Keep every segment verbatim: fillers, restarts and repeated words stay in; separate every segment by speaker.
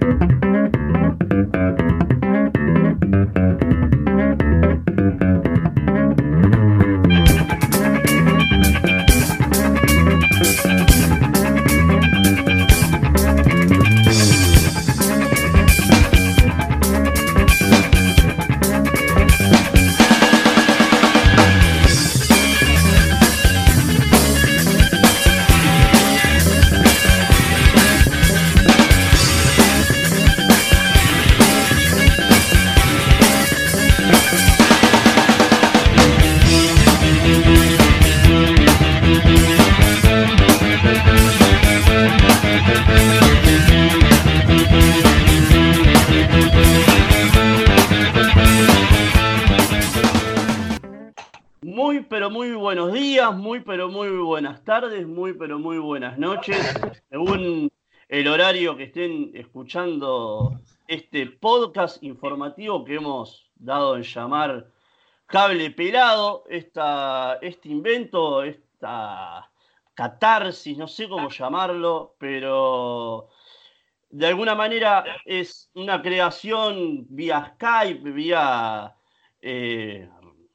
Speaker 1: Muy, pero muy buenos días, muy, pero muy buenas tardes, muy, pero muy buenas noches, según el horario que estén escuchando este podcast informativo que hemos dado en llamar Cable Pelado, esta, este invento, esta catarsis, no sé cómo llamarlo, pero de alguna manera es una creación vía Skype, vía eh,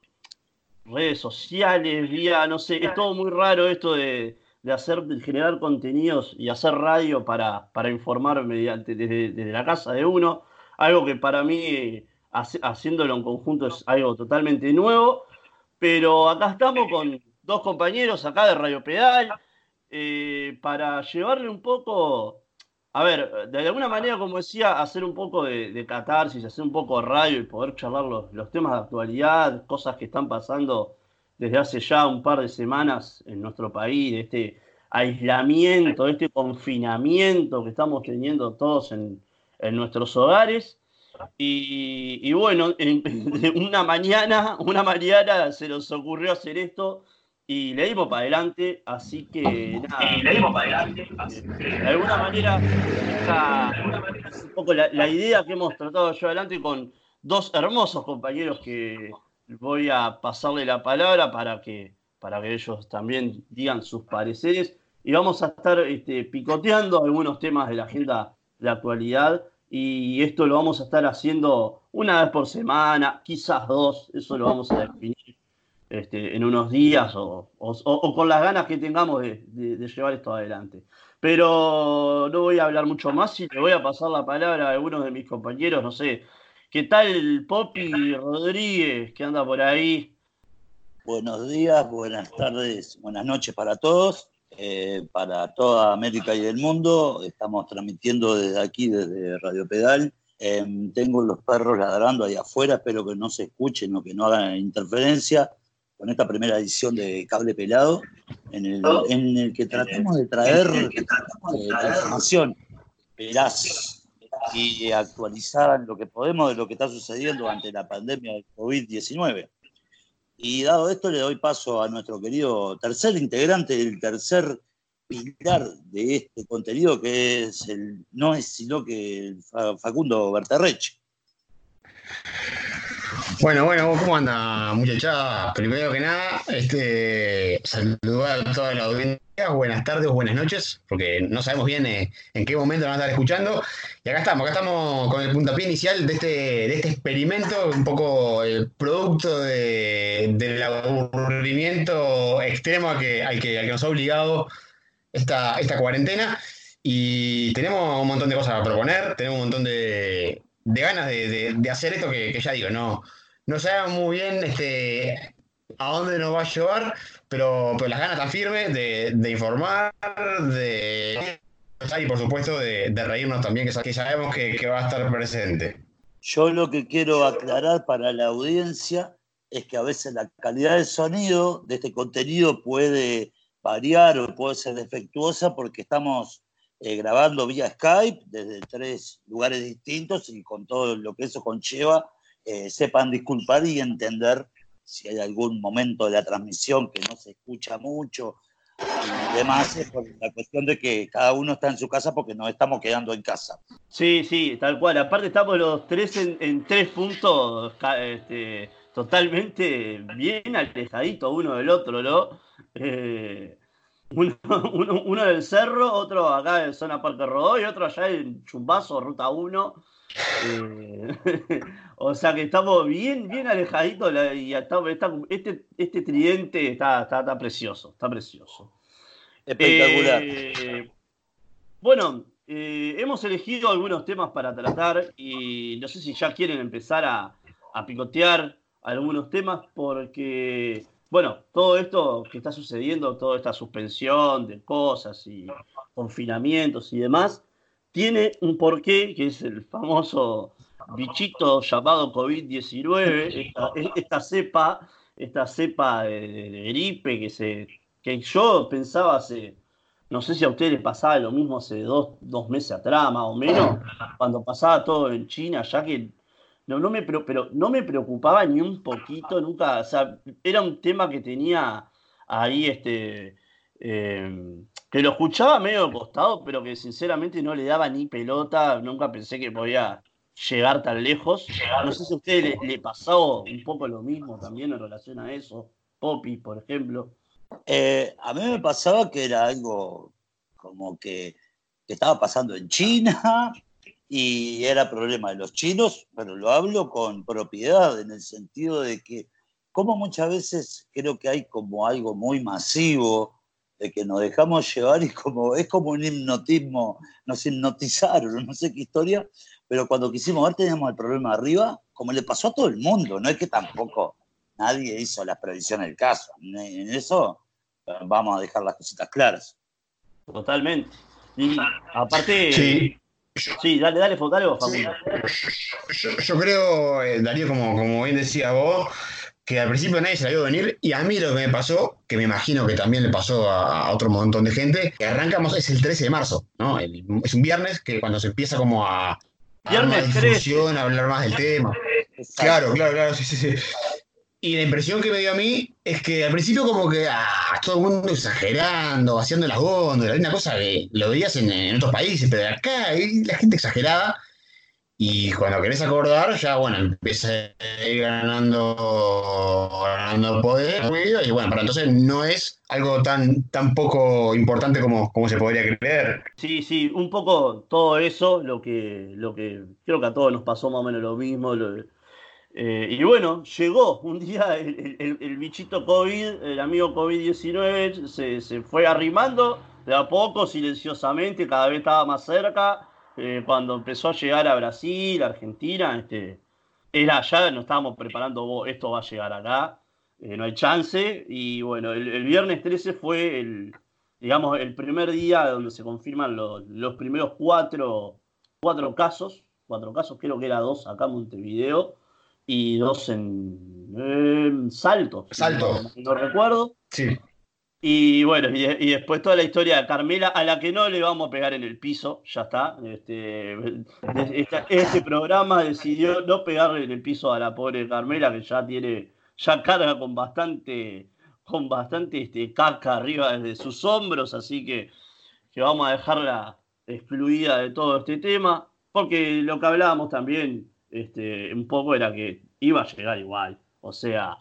Speaker 1: redes sociales, vía, no sé, es todo muy raro esto de, de hacer, de generar contenidos y hacer radio para, para informar mediante desde, desde la casa de uno, algo que para mí, hace, haciéndolo en conjunto, es algo totalmente nuevo, pero acá estamos con dos compañeros acá de Radio Pedal, eh, para llevarle un poco, a ver, de alguna manera, como decía, hacer un poco de, de catarsis, hacer un poco de radio y poder charlar los, los temas de actualidad, cosas que están pasando desde hace ya un par de semanas en nuestro país, de este aislamiento, de este confinamiento que estamos teniendo todos en, en nuestros hogares. Y, y bueno, en, una mañana, una mañana se nos ocurrió hacer esto y le dimos para adelante, así que
Speaker 2: Y
Speaker 1: nada,
Speaker 2: le dimos para adelante.
Speaker 1: eh, de alguna manera esta es un poco la, la idea que hemos tratado de llevar adelante con dos hermosos compañeros que voy a pasarle la palabra para que, para que ellos también digan sus pareceres y vamos a estar este, picoteando algunos temas de la agenda de la actualidad y esto lo vamos a estar haciendo una vez por semana, quizás dos, eso lo vamos a definir este, en unos días o, o, o, con las ganas que tengamos de, de, de llevar esto adelante. Pero no voy a hablar mucho más y le voy a pasar la palabra a algunos de mis compañeros, no sé, ¿qué tal Popi Rodríguez que anda por ahí?
Speaker 3: Buenos días, buenas tardes, buenas noches para todos, eh, para toda América y el mundo. Estamos transmitiendo desde aquí, desde Radio Pedal. Eh, tengo los perros ladrando ahí afuera, espero que no se escuchen o que no hagan interferencia con esta primera edición de Cable Pelado, en el, en el que tratamos de traer eh, la información veraz y actualizada en lo que podemos de lo que está sucediendo ante la pandemia del COVID diecinueve. Y dado esto, le doy paso a nuestro querido tercer integrante, el tercer pilar de este contenido, que es el, no es sino que el Facundo Berterrech.
Speaker 4: Bueno, bueno, ¿cómo anda, muchachada? Primero que nada, este, saludar a toda la audiencia, buenas tardes o buenas noches, porque no sabemos bien eh, en qué momento nos van a estar escuchando. Y acá estamos, acá estamos con el puntapié inicial de este, de este experimento, un poco el producto de, del aburrimiento extremo al que, al que, al que nos ha obligado esta, esta cuarentena. Y tenemos un montón de cosas a proponer, tenemos un montón de, de ganas de, de, de hacer esto que, que ya digo, no, no sabemos muy bien este, a dónde nos va a llevar, pero, pero las ganas están firmes de, de informar, de y por supuesto de, de reírnos también, que, que sabemos que, que va a estar presente.
Speaker 3: Yo lo que quiero aclarar para la audiencia es que a veces la calidad del sonido de este contenido puede variar o puede ser defectuosa porque estamos eh, grabando vía Skype desde tres lugares distintos y con todo lo que eso conlleva, eh, sepan disculpar y entender si hay algún momento de la transmisión que no se escucha mucho y demás, es por la cuestión de que cada uno está en su casa porque nos estamos quedando en casa.
Speaker 1: Sí, sí, tal cual. Aparte estamos los tres en, en tres puntos este, totalmente bien alejaditos uno del otro, ¿no? Eh, Uno, uno, uno del Cerro, otro acá en zona Parque Rodó y otro allá en Chumbazo, Ruta uno. Eh, o sea que estamos bien, bien alejaditos la- y está- está- este, este tridente está, está, está precioso, está precioso.
Speaker 3: Espectacular.
Speaker 1: Eh, bueno, eh, hemos elegido algunos temas para tratar y no sé si ya quieren empezar a, a picotear algunos temas porque, bueno, todo esto que está sucediendo, toda esta suspensión de cosas y confinamientos y demás, tiene un porqué que es el famoso bichito llamado COVID diecinueve, esta, esta cepa, esta cepa de, de- de gripe que, se, que yo pensaba hace no sé si a ustedes les pasaba lo mismo hace dos, dos meses atrás, más o menos, cuando pasaba todo en China, ya que no, no me, pero, pero no me preocupaba ni un poquito, nunca, o sea, era un tema que tenía ahí, este, eh, que lo escuchaba medio de costado, pero que sinceramente no le daba ni pelota, nunca pensé que podía llegar tan lejos. No sé si a ustedes le, le pasó un poco lo mismo también en relación a eso, Poppy, por ejemplo.
Speaker 3: Eh, a mí me pasaba que era algo como que, que estaba pasando en China y era problema de los chinos, pero lo hablo con propiedad en el sentido de que como muchas veces creo que hay como algo muy masivo de que nos dejamos llevar y como es como un hipnotismo, nos hipnotizaron, no sé qué historia, pero cuando quisimos ver teníamos el problema arriba, como le pasó a todo el mundo, no es que tampoco nadie hizo las previsiones del caso, en eso vamos a dejar las cositas claras.
Speaker 1: Totalmente. Y aparte,
Speaker 4: Sí,
Speaker 1: sí, dale, dale, dale vos, Facundo.
Speaker 4: yo, yo creo, eh, Darío, como, como bien decía vos, que al principio nadie se la vio venir y a mí lo que me pasó, que me imagino que también le pasó a, a otro montón de gente, que arrancamos es el trece de marzo, ¿no? El- es un viernes que cuando se empieza como a, a dar más
Speaker 1: Viernes trece.
Speaker 4: difusión, a hablar más del tema. Claro,
Speaker 3: Exacto.
Speaker 4: claro, claro, sí, sí, sí. Y la impresión que me dio a mí es que al principio como que ah, todo el mundo exagerando, vaciando las góndolas, una cosa que lo veías en, en otros países, pero acá hay la gente exagerada y cuando querés acordar ya bueno, empieza a ir ganando, ganando poder ruido, y bueno, para entonces no es algo tan, tan poco importante como, como se podría creer.
Speaker 1: Sí, sí, un poco todo eso, lo que, lo que creo que a todos nos pasó más o menos lo mismo. lo- eh, y bueno, llegó un día el, el- el bichito COVID, el amigo COVID diecinueve, se, se fue arrimando de a poco, silenciosamente, cada vez estaba más cerca. Eh, cuando empezó a llegar a Brasil, Argentina, este, era ya, nos estábamos preparando, "Bo, esto va a llegar acá, eh, no hay chance". Y bueno, el, el viernes trece fue el, digamos, el primer día donde se confirman los, los primeros cuatro, cuatro casos, cuatro casos, creo que era dos acá en Montevideo y dos en, en Salto, si
Speaker 4: Salto,
Speaker 1: no, no recuerdo.
Speaker 4: sí.
Speaker 1: Y bueno, y, de- y después toda la historia de Carmela, a la que no le vamos a pegar en el piso, ya está. Este, de- esta- este programa decidió no pegarle en el piso a la pobre Carmela, que ya tiene, ya carga con bastante, con bastante este, caca arriba de sus hombros, así que, que vamos a dejarla excluida de todo este tema, porque lo que hablábamos también, este, un poco era que iba a llegar igual. O sea,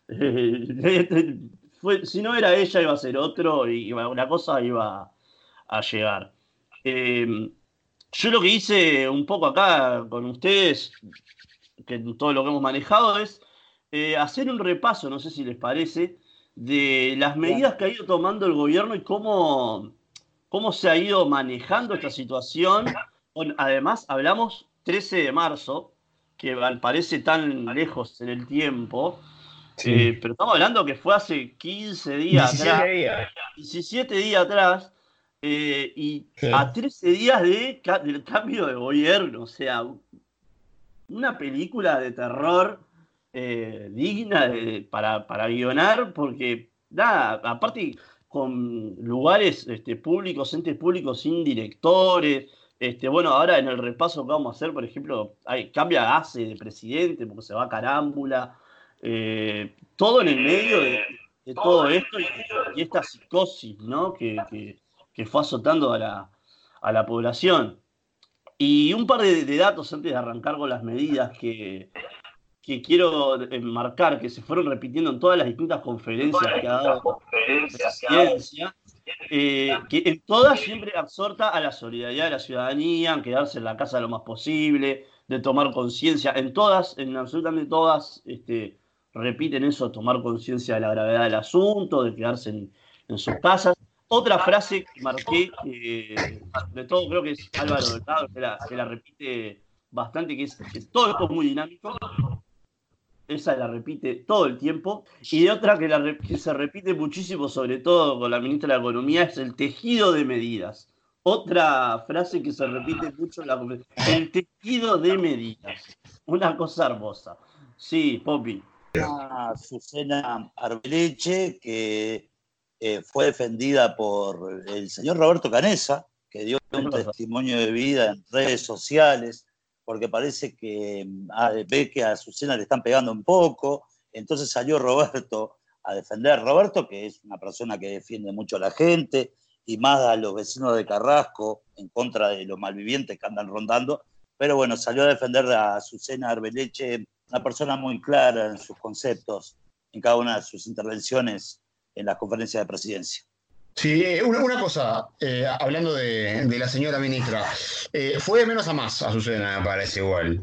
Speaker 1: fue, si no era ella, iba a ser otro y iba- una cosa iba a llegar. Eh, yo lo que hice un poco acá con ustedes, que todo lo que hemos manejado, es eh, hacer un repaso, no sé si les parece, de las medidas que ha ido tomando el gobierno y cómo, cómo se ha ido manejando esta situación. Bueno, además, hablamos trece de marzo, que parece tan lejos en el tiempo,
Speaker 4: Sí.
Speaker 1: eh, pero estamos hablando que fue hace quince días
Speaker 4: diecisiete
Speaker 1: atrás,
Speaker 4: días.
Speaker 1: diecisiete días atrás, eh, y
Speaker 4: Sí.
Speaker 1: a trece días de, ca- del cambio de gobierno. O sea, una película de terror eh, digna de- para, para guionar, porque, nada, aparte con lugares este, públicos, entes públicos sin directores. Este, bueno, ahora en el repaso que vamos a hacer, por ejemplo, hay, cambia ACE de presidente porque se va a Carámbula. Eh, todo en el medio de, de todo esto y, y esta psicosis, ¿no? que, que, que fue azotando a la, a la población. Y un par de, de datos antes de arrancar con las medidas que, que quiero enmarcar, que se fueron repitiendo en todas las distintas conferencias que ha dado la presidencia, eh, que en todas siempre exhorta a la solidaridad de la ciudadanía, en quedarse en la casa lo más posible, de tomar conciencia. En todas, en absolutamente todas, este, repiten eso, tomar conciencia de la gravedad del asunto, de quedarse en, en sus casas. Otra frase que marqué, eh, sobre todo creo que es Álvaro Delgado, que la, que la repite bastante, que es que todo esto es muy dinámico. Esa la repite todo el tiempo. Y de otra que, la, que se repite muchísimo, sobre todo con la ministra de Economía, es el tejido de medidas. Otra frase que se repite mucho en la conferencia. El tejido de medidas. Una cosa hermosa. Sí, Popi.
Speaker 3: Azucena Arbeleche, que eh, fue defendida por el señor Roberto Canessa, que dio un testimonio de vida en redes sociales, porque parece que ah, ve que a Azucena le están pegando un poco, entonces salió Roberto a defender. Roberto, que es una persona que defiende mucho a la gente, y más a los vecinos de Carrasco, en contra de los malvivientes que andan rondando, pero bueno, salió a defender a Azucena Arbeleche, una persona muy clara en sus conceptos, en cada una de sus intervenciones en las conferencias de presidencia.
Speaker 4: Sí, una, una cosa, eh, hablando de, de la señora ministra, eh, fue de menos a más, Azucena, me parece igual.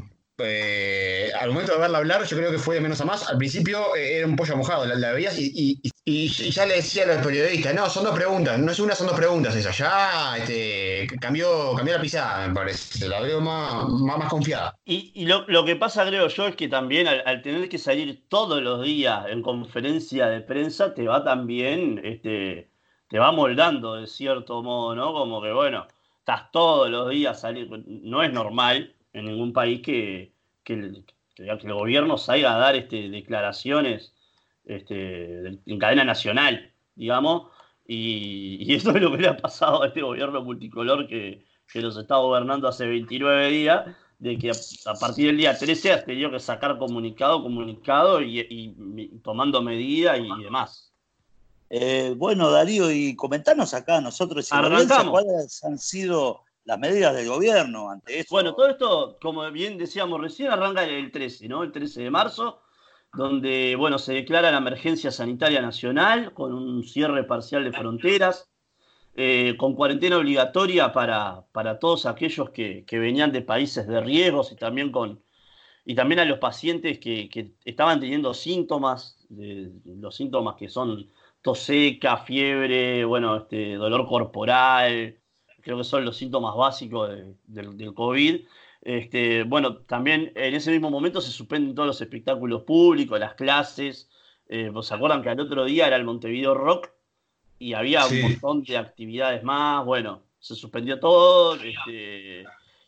Speaker 4: Eh, al momento de verla hablar, yo creo que fue de menos a más. Al principio eh, era un pollo mojado, la, la veías y, y, y, y ya le decía a los periodistas, no, son dos preguntas, no es una, son dos preguntas esa. Ya este, cambió, cambió la pisada, me parece, la veo más, más, más confiada.
Speaker 1: Y, y lo, lo que pasa, creo yo, es que también al, al tener que salir todos los días en conferencia de prensa, te va también, este, te va moldando de cierto modo, ¿no? Como que, bueno, estás todos los días saliendo. No es normal en ningún país que, que, el, que el gobierno salga a dar este, declaraciones este, en cadena nacional, digamos, y, y eso es lo que le ha pasado a este gobierno multicolor que, que nos está gobernando hace veintinueve días, de que a, a partir del día trece has tenido que sacar comunicado, comunicado y, y, y tomando medidas y, y demás.
Speaker 3: Eh, bueno, Darío, y comentanos acá nosotros en la audiencia cuáles han sido las medidas del gobierno ante esto.
Speaker 1: Bueno, todo esto, como bien decíamos recién, arranca el trece, ¿no? El trece de marzo, donde, bueno, se declara la emergencia sanitaria nacional con un cierre parcial de fronteras, eh, con cuarentena obligatoria para, para todos aquellos que, que venían de países de riesgos y también, con, y también a los pacientes que, que estaban teniendo síntomas, de, los síntomas que son tos seca, fiebre, bueno, este, dolor corporal, creo que son los síntomas básicos de, de, del COVID. Este, bueno, también en ese mismo momento se suspenden todos los espectáculos públicos, las clases. Eh, ¿Se acuerdan que al otro día era el Montevideo Rock? Y había sí. un montón de actividades más. Bueno, se suspendió todo. Este,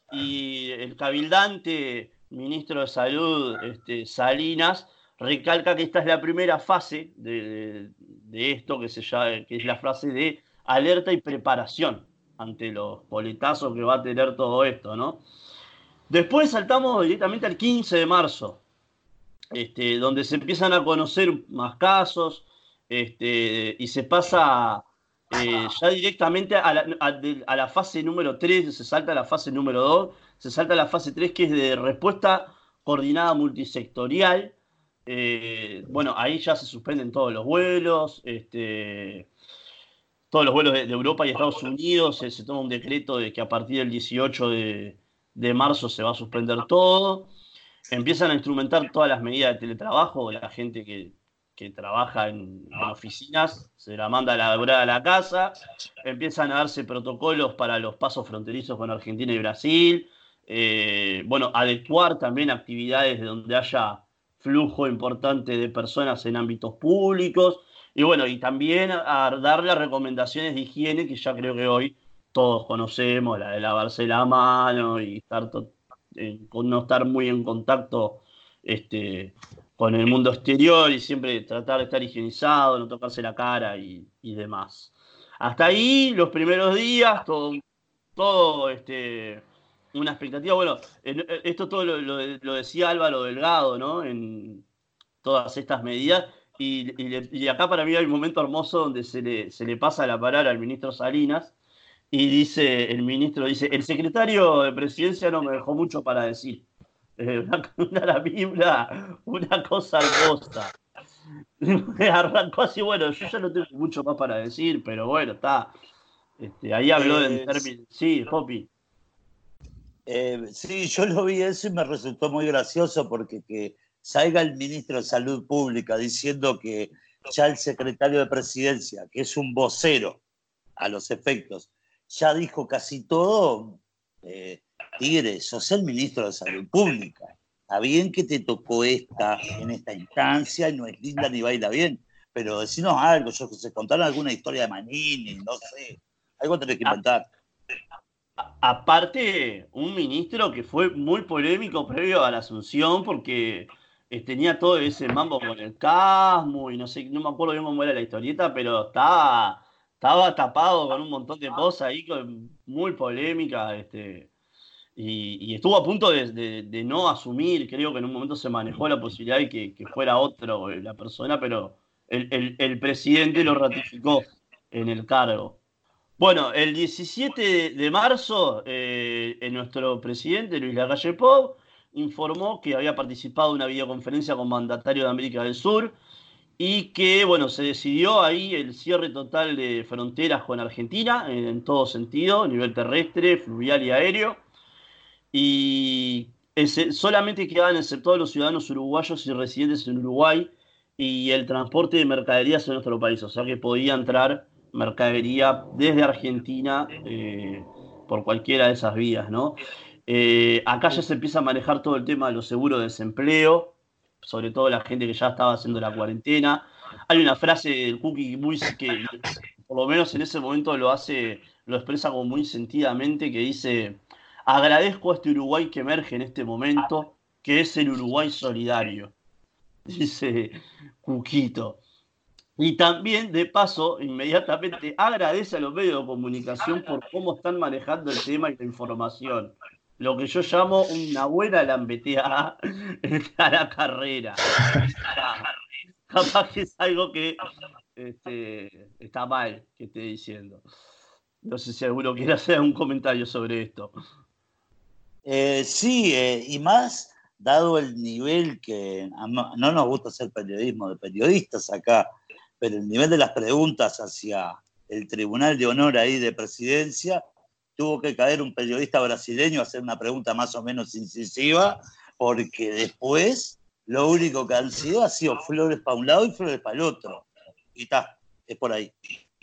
Speaker 1: y el cabildante ministro de Salud, este, Salinas, recalca que esta es la primera fase de, de, de esto, que, se llama, que es la fase de alerta y preparación ante los coletazos que va a tener todo esto, ¿no? Después saltamos directamente al quince de marzo, este, donde se empiezan a conocer más casos, este, y se pasa eh, ya directamente a la, a, de, a la fase número tres, se salta a la fase número dos, se salta a la fase tres, que es de respuesta coordinada multisectorial. Eh, bueno, ahí ya se suspenden todos los vuelos, este, todos los vuelos de, de Europa y Estados Unidos, se, se toma un decreto de que a partir del dieciocho de, de marzo se va a suspender todo. Empiezan a instrumentar todas las medidas de teletrabajo, la gente que, que trabaja en, en oficinas se la manda a la a la casa, empiezan a darse protocolos para los pasos fronterizos con Argentina y Brasil, eh, bueno, adecuar también actividades donde haya flujo importante de personas en ámbitos públicos, y bueno, y también a, a darle recomendaciones de higiene que ya creo que hoy todos conocemos, la de lavarse la mano y estar to- eh, no estar muy en contacto este, con el mundo exterior y siempre tratar de estar higienizado, no tocarse la cara y, y demás. Hasta ahí los primeros días, todo, todo este, una expectativa. Bueno, en, esto todo lo, lo, lo decía Álvaro Delgado, ¿no? En todas estas medidas. Y, y, y acá para mí hay un momento hermoso donde se le, se le pasa la palabra al ministro Salinas y dice, el ministro dice, el secretario de presidencia no me dejó mucho para decir. Eh, una, una, Biblia, una cosa hermosa. Arrancó así, bueno, yo ya no tengo mucho más para decir, pero bueno, está. Este, ahí habló en
Speaker 3: Eh,
Speaker 1: términos. Sí, Popi.
Speaker 3: eh, sí, yo lo vi eso y me resultó muy gracioso porque que salga el ministro de Salud Pública diciendo que ya el secretario de Presidencia, que es un vocero a los efectos, ya dijo casi todo. eh, Tigre, sos el ministro de Salud Pública. Está bien que te tocó esta en esta instancia y no es linda ni baila bien, pero decinos algo, yo que sé, contaron alguna historia de Manini, no sé, algo tenés que inventar.
Speaker 1: A, aparte, un ministro que fue muy polémico previo a la asunción porque eh, tenía todo ese mambo con el casmo y no sé, no me acuerdo bien cómo era la historieta, pero estaba, estaba tapado con un montón de cosas ahí, con, muy polémica, este, y, y estuvo a punto de, de, de, no asumir, creo que en un momento se manejó la posibilidad de que, que fuera otro la persona, pero el, el, el presidente lo ratificó en el cargo. Bueno, el diecisiete de marzo, eh, nuestro presidente Luis Lacalle Pou informó que había participado en una videoconferencia con mandatarios de América del Sur y que, bueno, se decidió ahí el cierre total de fronteras con Argentina en, en todo sentido, a nivel terrestre, fluvial y aéreo, y ese, solamente quedaban exceptuados los ciudadanos uruguayos y residentes en Uruguay y el transporte de mercaderías en nuestro país, o sea que podía entrar mercadería desde Argentina eh, por cualquiera de esas vías, ¿no? Eh, acá ya se empieza a manejar todo el tema de los seguros de desempleo, sobre todo la gente que ya estaba haciendo la cuarentena. Hay una frase del Cookie muy que por lo menos en ese momento lo hace, lo expresa como muy sentidamente, que dice: agradezco a este Uruguay que emerge en este momento, que es el Uruguay solidario, dice Cuquito. Y también, de paso, inmediatamente agradece a los medios de comunicación por cómo están manejando el tema y la información. Lo que yo llamo una buena lambeteada a la carrera. Capaz que es algo que este, está mal que esté diciendo. No sé si alguno quiere hacer un comentario sobre esto.
Speaker 3: Eh, sí, eh, y más dado el nivel que no, no nos gusta hacer periodismo de periodistas acá, pero el nivel de las preguntas hacia el Tribunal de Honor ahí de Presidencia, tuvo que caer un periodista brasileño a hacer una pregunta más o menos incisiva, porque después lo único que han sido ha sido flores para un lado y flores para el otro. Y está, es por ahí.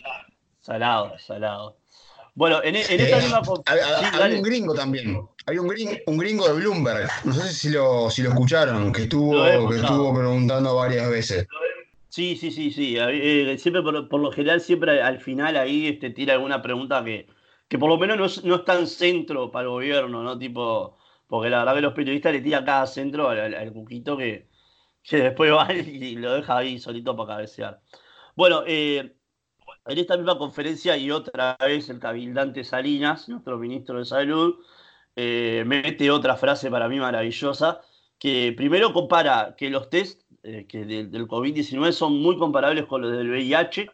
Speaker 1: Salado, salado. Bueno, en, en esta
Speaker 4: Eh,
Speaker 1: misma...
Speaker 4: Había
Speaker 1: Sí,
Speaker 4: un gringo también. Había un gringo, un gringo de Bloomberg. No sé si lo, si lo escucharon, que
Speaker 1: lo he
Speaker 4: estuvo, que estuvo
Speaker 1: escuchado.
Speaker 4: preguntando varias veces.
Speaker 1: Sí, sí, sí, sí. Eh, siempre, por, por lo general, siempre al final ahí este, tira alguna pregunta que, que por lo menos no es, no es tan centro para el gobierno, ¿no? Tipo, porque la verdad que los periodistas le tiran cada centro al, al, al cuquito que, que después va y lo deja ahí solito para cabecear. Bueno, eh, en esta misma conferencia y otra vez el cabildante Salinas, nuestro ministro de Salud, eh, mete otra frase para mí maravillosa, que primero compara que los test eh, que del, del COVID diecinueve son muy comparables con los del V I H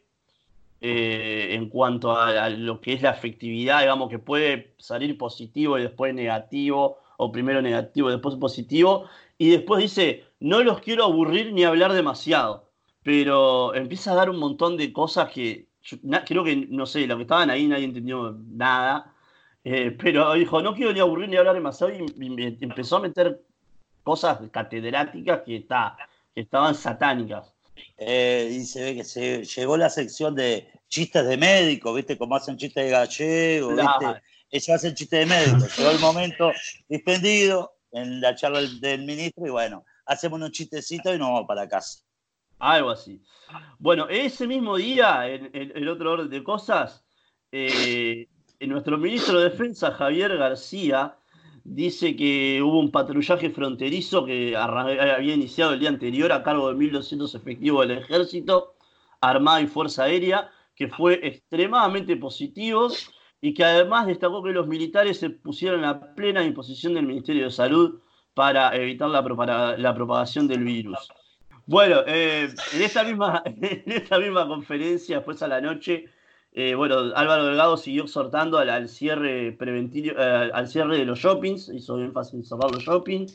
Speaker 1: eh, en cuanto a, a lo que es la efectividad, digamos que puede salir positivo y después negativo, o primero negativo y después positivo, y después dice, no los quiero aburrir ni hablar demasiado, pero empieza a dar un montón de cosas que yo, na, creo que, no sé, los que estaban ahí nadie entendió nada, eh, pero dijo, no quiero ni aburrir ni hablar demasiado, y, y empezó a meter cosas catedráticas que, está, que estaban satánicas.
Speaker 3: Eh, y se ve que se llegó la sección de chistes de médico, ¿viste? Como hacen chistes de gallego, ¿viste?
Speaker 1: La,
Speaker 3: Ellos hacen chistes de médico. Llegó el momento dispendido en la charla del, del ministro y bueno, hacemos unos chistecitos y nos vamos para casa.
Speaker 1: Algo así. Bueno, ese mismo día, en, en, en otro orden de cosas, eh, nuestro ministro de Defensa, Javier García, dice que hubo un patrullaje fronterizo que había iniciado el día anterior a cargo de mil doscientos efectivos del Ejército, Armada y Fuerza Aérea, que fue extremadamente positivo y que además destacó que los militares se pusieron a plena disposición del Ministerio de Salud para evitar la, propaga la propagación del virus. Bueno, eh, en, esta misma, en esta misma conferencia, después a la noche, eh, bueno, Álvaro Delgado siguió exhortando al, al cierre preventivo, eh, al cierre de los shoppings, hizo énfasis en cerrar los shoppings,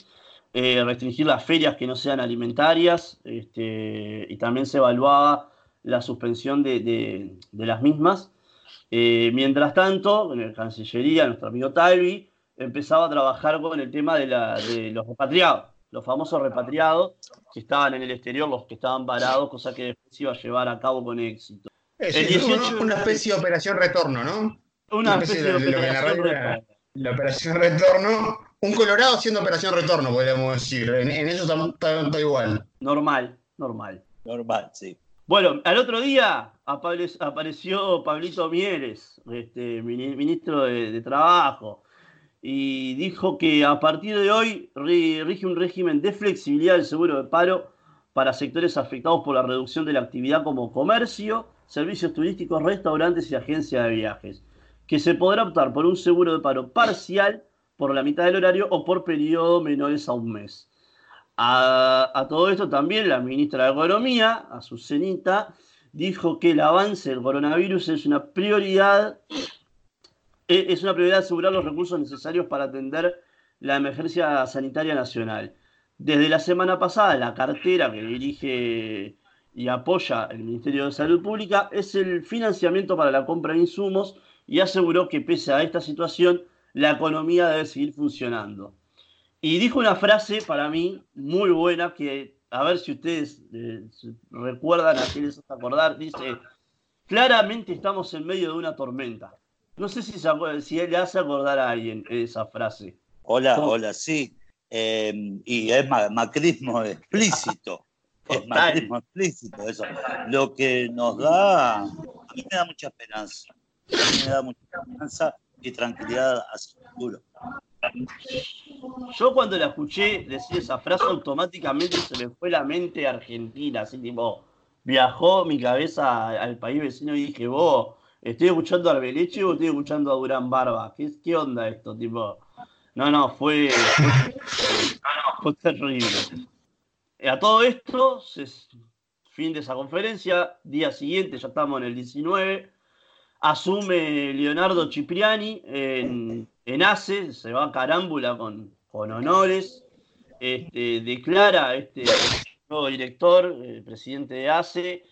Speaker 1: eh, restringir las ferias que no sean alimentarias, este, y también se evaluaba la suspensión de, de, de las mismas. Eh, mientras tanto, en la Cancillería, nuestro amigo Talvi empezaba a trabajar con el tema de, la, de los repatriados, los famosos repatriados que estaban en el exterior, los que estaban varados, cosa que después se iba a llevar a cabo con éxito.
Speaker 4: Es el dieciocho, una especie de operación retorno, ¿no?
Speaker 1: Una, una especie, especie de, de, de operación retorno.
Speaker 4: La operación retorno, un Colorado haciendo operación retorno, podríamos decir. En, en eso está, está igual.
Speaker 1: Normal, normal.
Speaker 3: Normal, sí.
Speaker 1: Bueno, al otro día apareció Pablito Mieres, este, ministro de, de Trabajo, y dijo que a partir de hoy rige un régimen de flexibilidad del seguro de paro para sectores afectados por la reducción de la actividad como comercio, servicios turísticos, restaurantes y agencias de viajes, que se podrá optar por un seguro de paro parcial por la mitad del horario o por periodo menores a un mes. A, a todo esto también la ministra de Economía, Azucenita, dijo que el avance del coronavirus es una prioridad, es una prioridad asegurar los recursos necesarios para atender la emergencia sanitaria nacional. Desde la semana pasada, la cartera que dirige y apoya el Ministerio de Salud Pública es el financiamiento para la compra de insumos y aseguró que pese a esta situación, la economía debe seguir funcionando. Y dijo una frase para mí muy buena que, a ver si ustedes eh, recuerdan, a qué les hace acordar, dice, claramente estamos en medio de una tormenta. No sé si, se acuerda, si le hace acordar a alguien esa frase.
Speaker 3: Hola, ¿cómo? Hola, sí. Eh, y es macrismo explícito. Es macrismo explícito eso. Lo que nos da, a mí me da mucha esperanza. A mí me da mucha esperanza y tranquilidad hacia el futuro.
Speaker 1: Yo cuando la escuché decir esa frase, automáticamente se me fue la mente argentina, así tipo, viajó mi cabeza al país vecino y dije, vos, ¿estoy escuchando a Arbeleche o estoy escuchando a Durán Barba? ¿Qué, qué onda esto? Tipo, no, no, fue, fue, fue terrible. A todo esto, se, fin de esa conferencia, día siguiente, ya estamos en el diecinueve, asume Leonardo Cipriani en, en ACE, se va a Carámbula con, con honores, este, declara este nuevo director, el presidente de ACE,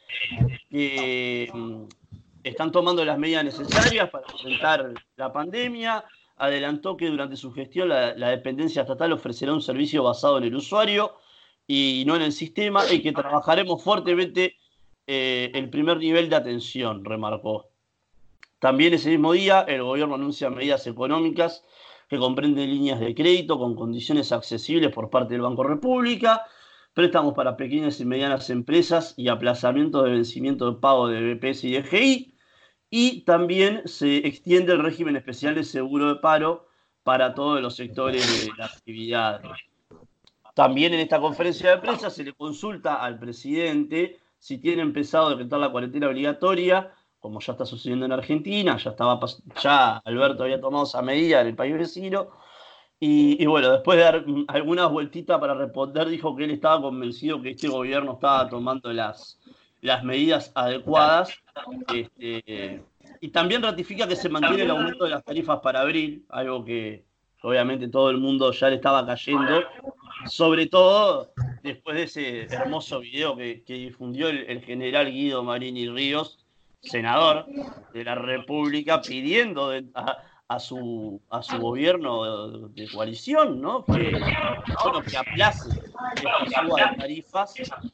Speaker 1: que um, están tomando las medidas necesarias para enfrentar la pandemia. Adelantó que durante su gestión la, la dependencia estatal ofrecerá un servicio basado en el usuario y no en el sistema, y que trabajaremos fuertemente eh, el primer nivel de atención, remarcó. También ese mismo día el gobierno anuncia medidas económicas que comprenden líneas de crédito con condiciones accesibles por parte del Banco República, préstamos para pequeñas y medianas empresas y aplazamiento de vencimiento de pago de B P S y D G I, y también se extiende el régimen especial de seguro de paro para todos los sectores de la actividad. También en esta conferencia de prensa se le consulta al presidente si tiene empezado a decretar la cuarentena obligatoria, como ya está sucediendo en Argentina, ya estaba ya Alberto había tomado esa medida en el país vecino, y, y bueno, después de dar algunas vueltitas para responder, dijo que él estaba convencido que este gobierno estaba tomando las, las medidas adecuadas, este, y también ratifica que se mantiene el aumento de las tarifas para abril, algo que obviamente todo el mundo ya le estaba cayendo, sobre todo después de ese hermoso video que, que difundió el, el general Guido Marini Ríos, senador de la República, pidiendo de, a, a, su, a su gobierno de, de coalición, ¿no? Que, bueno, que aplace esta suba de tarifas.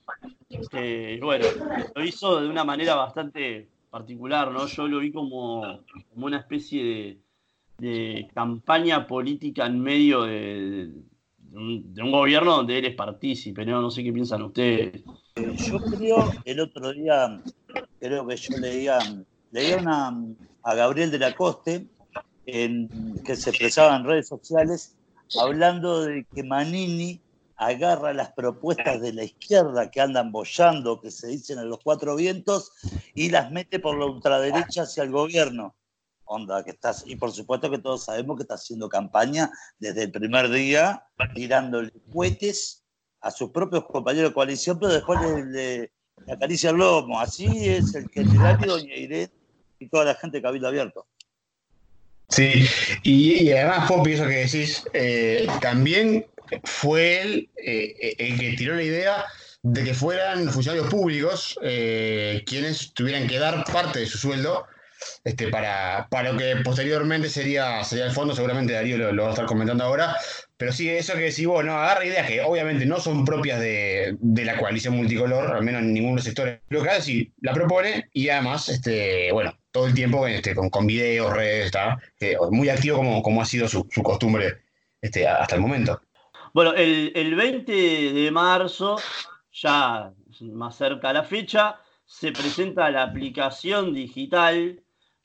Speaker 1: Que, bueno, lo hizo de una manera bastante particular, ¿no? Yo lo vi como, como una especie de, de campaña política en medio de, de, un, de un gobierno donde él es partícipe, ¿no? No sé qué piensan ustedes.
Speaker 3: Yo creo, el otro día, creo que yo leía, leía una, a Gabriel de la Coste, en, que se expresaba en redes sociales, hablando de que Manini agarra las propuestas de la izquierda que andan boyando, que se dicen a los cuatro vientos, y las mete por la ultraderecha hacia el gobierno. Onda, que estás, y por supuesto que todos sabemos que está haciendo campaña desde el primer día, tirándole cohetes a sus propios compañeros de coalición, pero después le, le, le acaricia el lomo. Así es el general y doña Irene y toda la gente de Cabildo Abierto.
Speaker 4: Sí, y, y además, Popi, eso que decís, eh, también fue él eh, el que tiró la idea de que fueran funcionarios públicos eh, quienes tuvieran que dar parte de su sueldo este, para, para lo que posteriormente sería, sería el fondo. Seguramente Darío lo, lo va a estar comentando ahora. Pero sí, eso que decís vos, ¿no? Agarra ideas que obviamente no son propias de, de la coalición multicolor, al menos en ninguno de los sectores locales, sí la propone y además, este, bueno, todo el tiempo este, con, con videos, redes, está eh, muy activo como, como ha sido su, su costumbre este, hasta el momento.
Speaker 1: Bueno, el, el veinte de marzo, ya más cerca a la fecha, se presenta la aplicación digital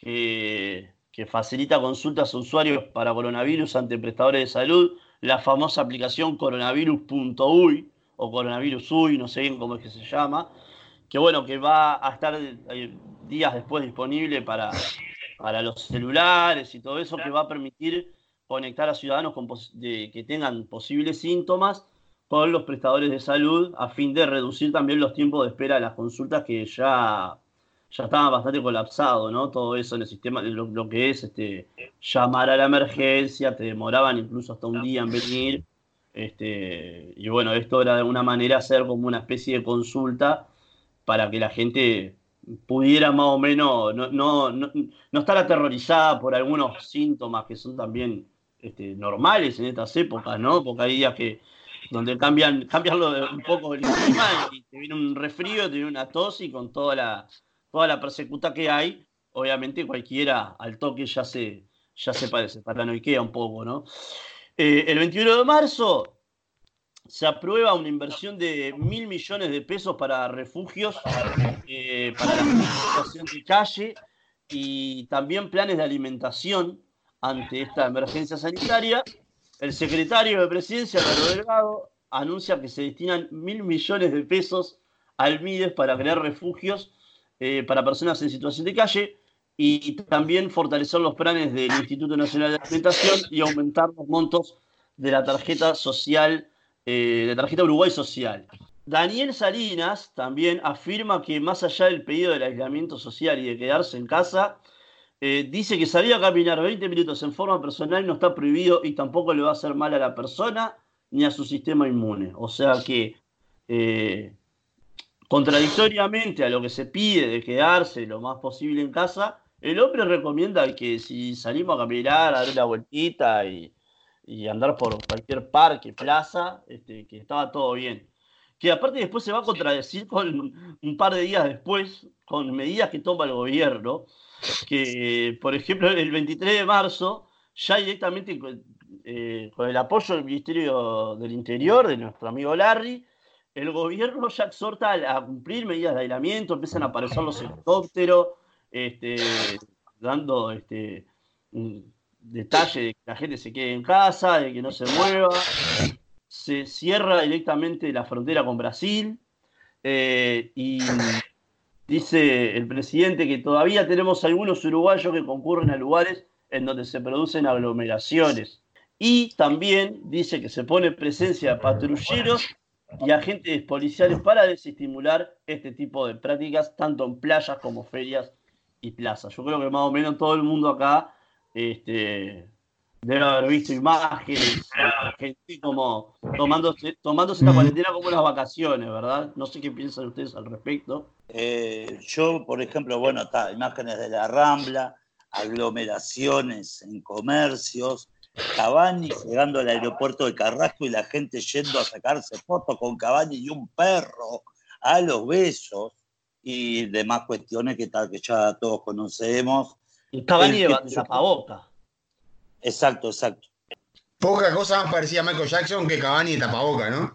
Speaker 1: que, que facilita consultas a usuarios para coronavirus ante prestadores de salud, la famosa aplicación coronavirus punto u y o coronavirus u y, no sé bien cómo es que se llama, que bueno, que va a estar eh, días después disponible para, para los celulares y todo eso, que va a permitir conectar a ciudadanos con de, que tengan posibles síntomas con los prestadores de salud a fin de reducir también los tiempos de espera de las consultas que ya, ya estaban bastante colapsados, ¿no? Todo eso en el sistema, lo, lo que es este, llamar a la emergencia, te demoraban incluso hasta un día en venir. Este, y bueno, esto era de alguna manera hacer como una especie de consulta para que la gente pudiera más o menos no, no, no, no estar aterrorizada por algunos síntomas que son también este, normales en estas épocas, ¿no? Porque hay días que donde cambian, cambian lo de, un poco el clima y te viene un resfrío, te viene una tos y con toda la, toda la persecuta que hay, obviamente cualquiera al toque ya se, ya se parece, paranoiquea un poco, ¿no? Eh, el veintiuno de marzo se aprueba una inversión de mil millones de pesos para refugios, eh, para la situación de calle y también planes de alimentación ante esta emergencia sanitaria. El secretario de Presidencia, Carlos Delgado, anuncia que se destinan mil millones de pesos al MIDES para crear refugios eh, para personas en situación de calle y también fortalecer los planes del Instituto Nacional de Alimentación y aumentar los montos de la tarjeta social, eh, de tarjeta Uruguay Social. Daniel Salinas también afirma que más allá del pedido del aislamiento social y de quedarse en casa, eh, dice que salir a caminar veinte minutos en forma personal no está prohibido y tampoco le va a hacer mal a la persona ni a su sistema inmune. O sea que, eh, contradictoriamente a lo que se pide de quedarse lo más posible en casa, el hombre recomienda que si salimos a caminar, a dar una vueltita y, y andar por cualquier parque, plaza, este, que estaba todo bien. Que aparte después se va a contradecir con un par de días después, con medidas que toma el gobierno, que por ejemplo el veintitrés de marzo, ya directamente eh, con el apoyo del Ministerio del Interior, de nuestro amigo Larry, el gobierno ya exhorta a, a cumplir medidas de aislamiento, empiezan a aparecer los helicópteros, este, dando este, un detalle de que la gente se quede en casa, de que no se mueva. Se cierra directamente la frontera con Brasil eh, y dice el presidente que todavía tenemos algunos uruguayos que concurren a lugares en donde se producen aglomeraciones. Y también dice que se pone presencia de patrulleros y agentes policiales para desestimular este tipo de prácticas, tanto en playas como ferias y plazas. Yo creo que más o menos todo el mundo acá este, debe haber visto imágenes, gente como tomándose, tomándose la cuarentena como unas vacaciones, ¿verdad? No sé qué piensan ustedes al respecto.
Speaker 3: Eh, yo, por ejemplo, bueno, está, imágenes de la Rambla, aglomeraciones en comercios, Cavani llegando al aeropuerto de Carrasco y la gente yendo a sacarse fotos con Cavani y un perro a los besos y demás cuestiones que, tal, que ya todos conocemos.
Speaker 1: Y Cavani de tapaboca.
Speaker 3: Exacto, exacto.
Speaker 4: Poca cosa más parecía a Michael Jackson que Cavani de tapaboca, ¿no?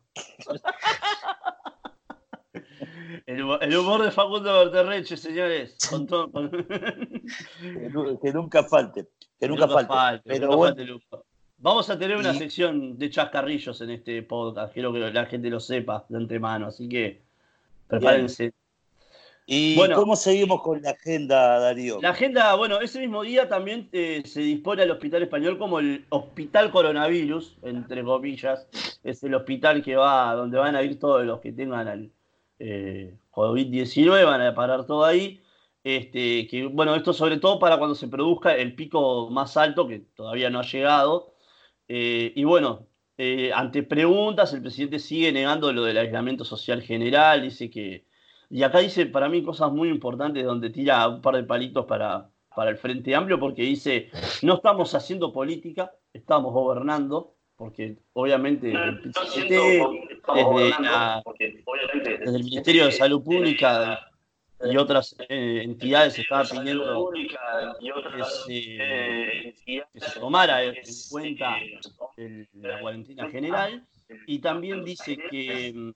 Speaker 1: El, el humor de Facundo Berterreche, señores. Con todo, con...
Speaker 3: que, que nunca falte. Que nunca, nunca falte. falte. Pero
Speaker 1: nunca
Speaker 3: bueno.
Speaker 1: falte Vamos a tener una
Speaker 3: y...
Speaker 1: sección de chascarrillos en este podcast. Quiero que la gente lo sepa de antemano. Así que prepárense.
Speaker 3: Bien. ¿Y
Speaker 1: bueno,
Speaker 3: cómo seguimos con la agenda, Darío?
Speaker 1: La agenda, bueno, ese mismo día también eh, se dispone al Hospital Español como el Hospital Coronavirus, entre comillas. Es el hospital que va, donde van a ir todos los que tengan el eh, COVID diecinueve, van a parar todo ahí. Este, que, bueno, esto sobre todo para cuando se produzca el pico más alto, que todavía no ha llegado. Eh, y bueno, eh, ante preguntas, el presidente sigue negando lo del aislamiento social general, dice que... Y acá dice para mí cosas muy importantes donde tira un par de palitos para, para el Frente Amplio, porque dice, no estamos haciendo política, estamos gobernando, porque obviamente el presidente, desde, la, desde el Ministerio de Salud Pública y otras eh, entidades estaba pidiendo que se, que se tomara en cuenta el, la cuarentena general, y también dice que,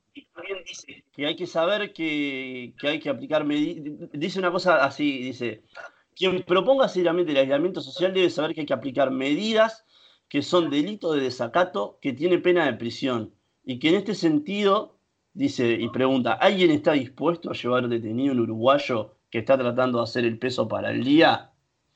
Speaker 1: que hay que saber que, que hay que aplicar medidas, dice una cosa así, dice, quien proponga seriamente el aislamiento social debe saber que hay que aplicar medidas que son delito de desacato que tiene pena de prisión, y que en este sentido, dice y pregunta, ¿alguien está dispuesto a llevar detenido un uruguayo que está tratando de hacer el peso para el día?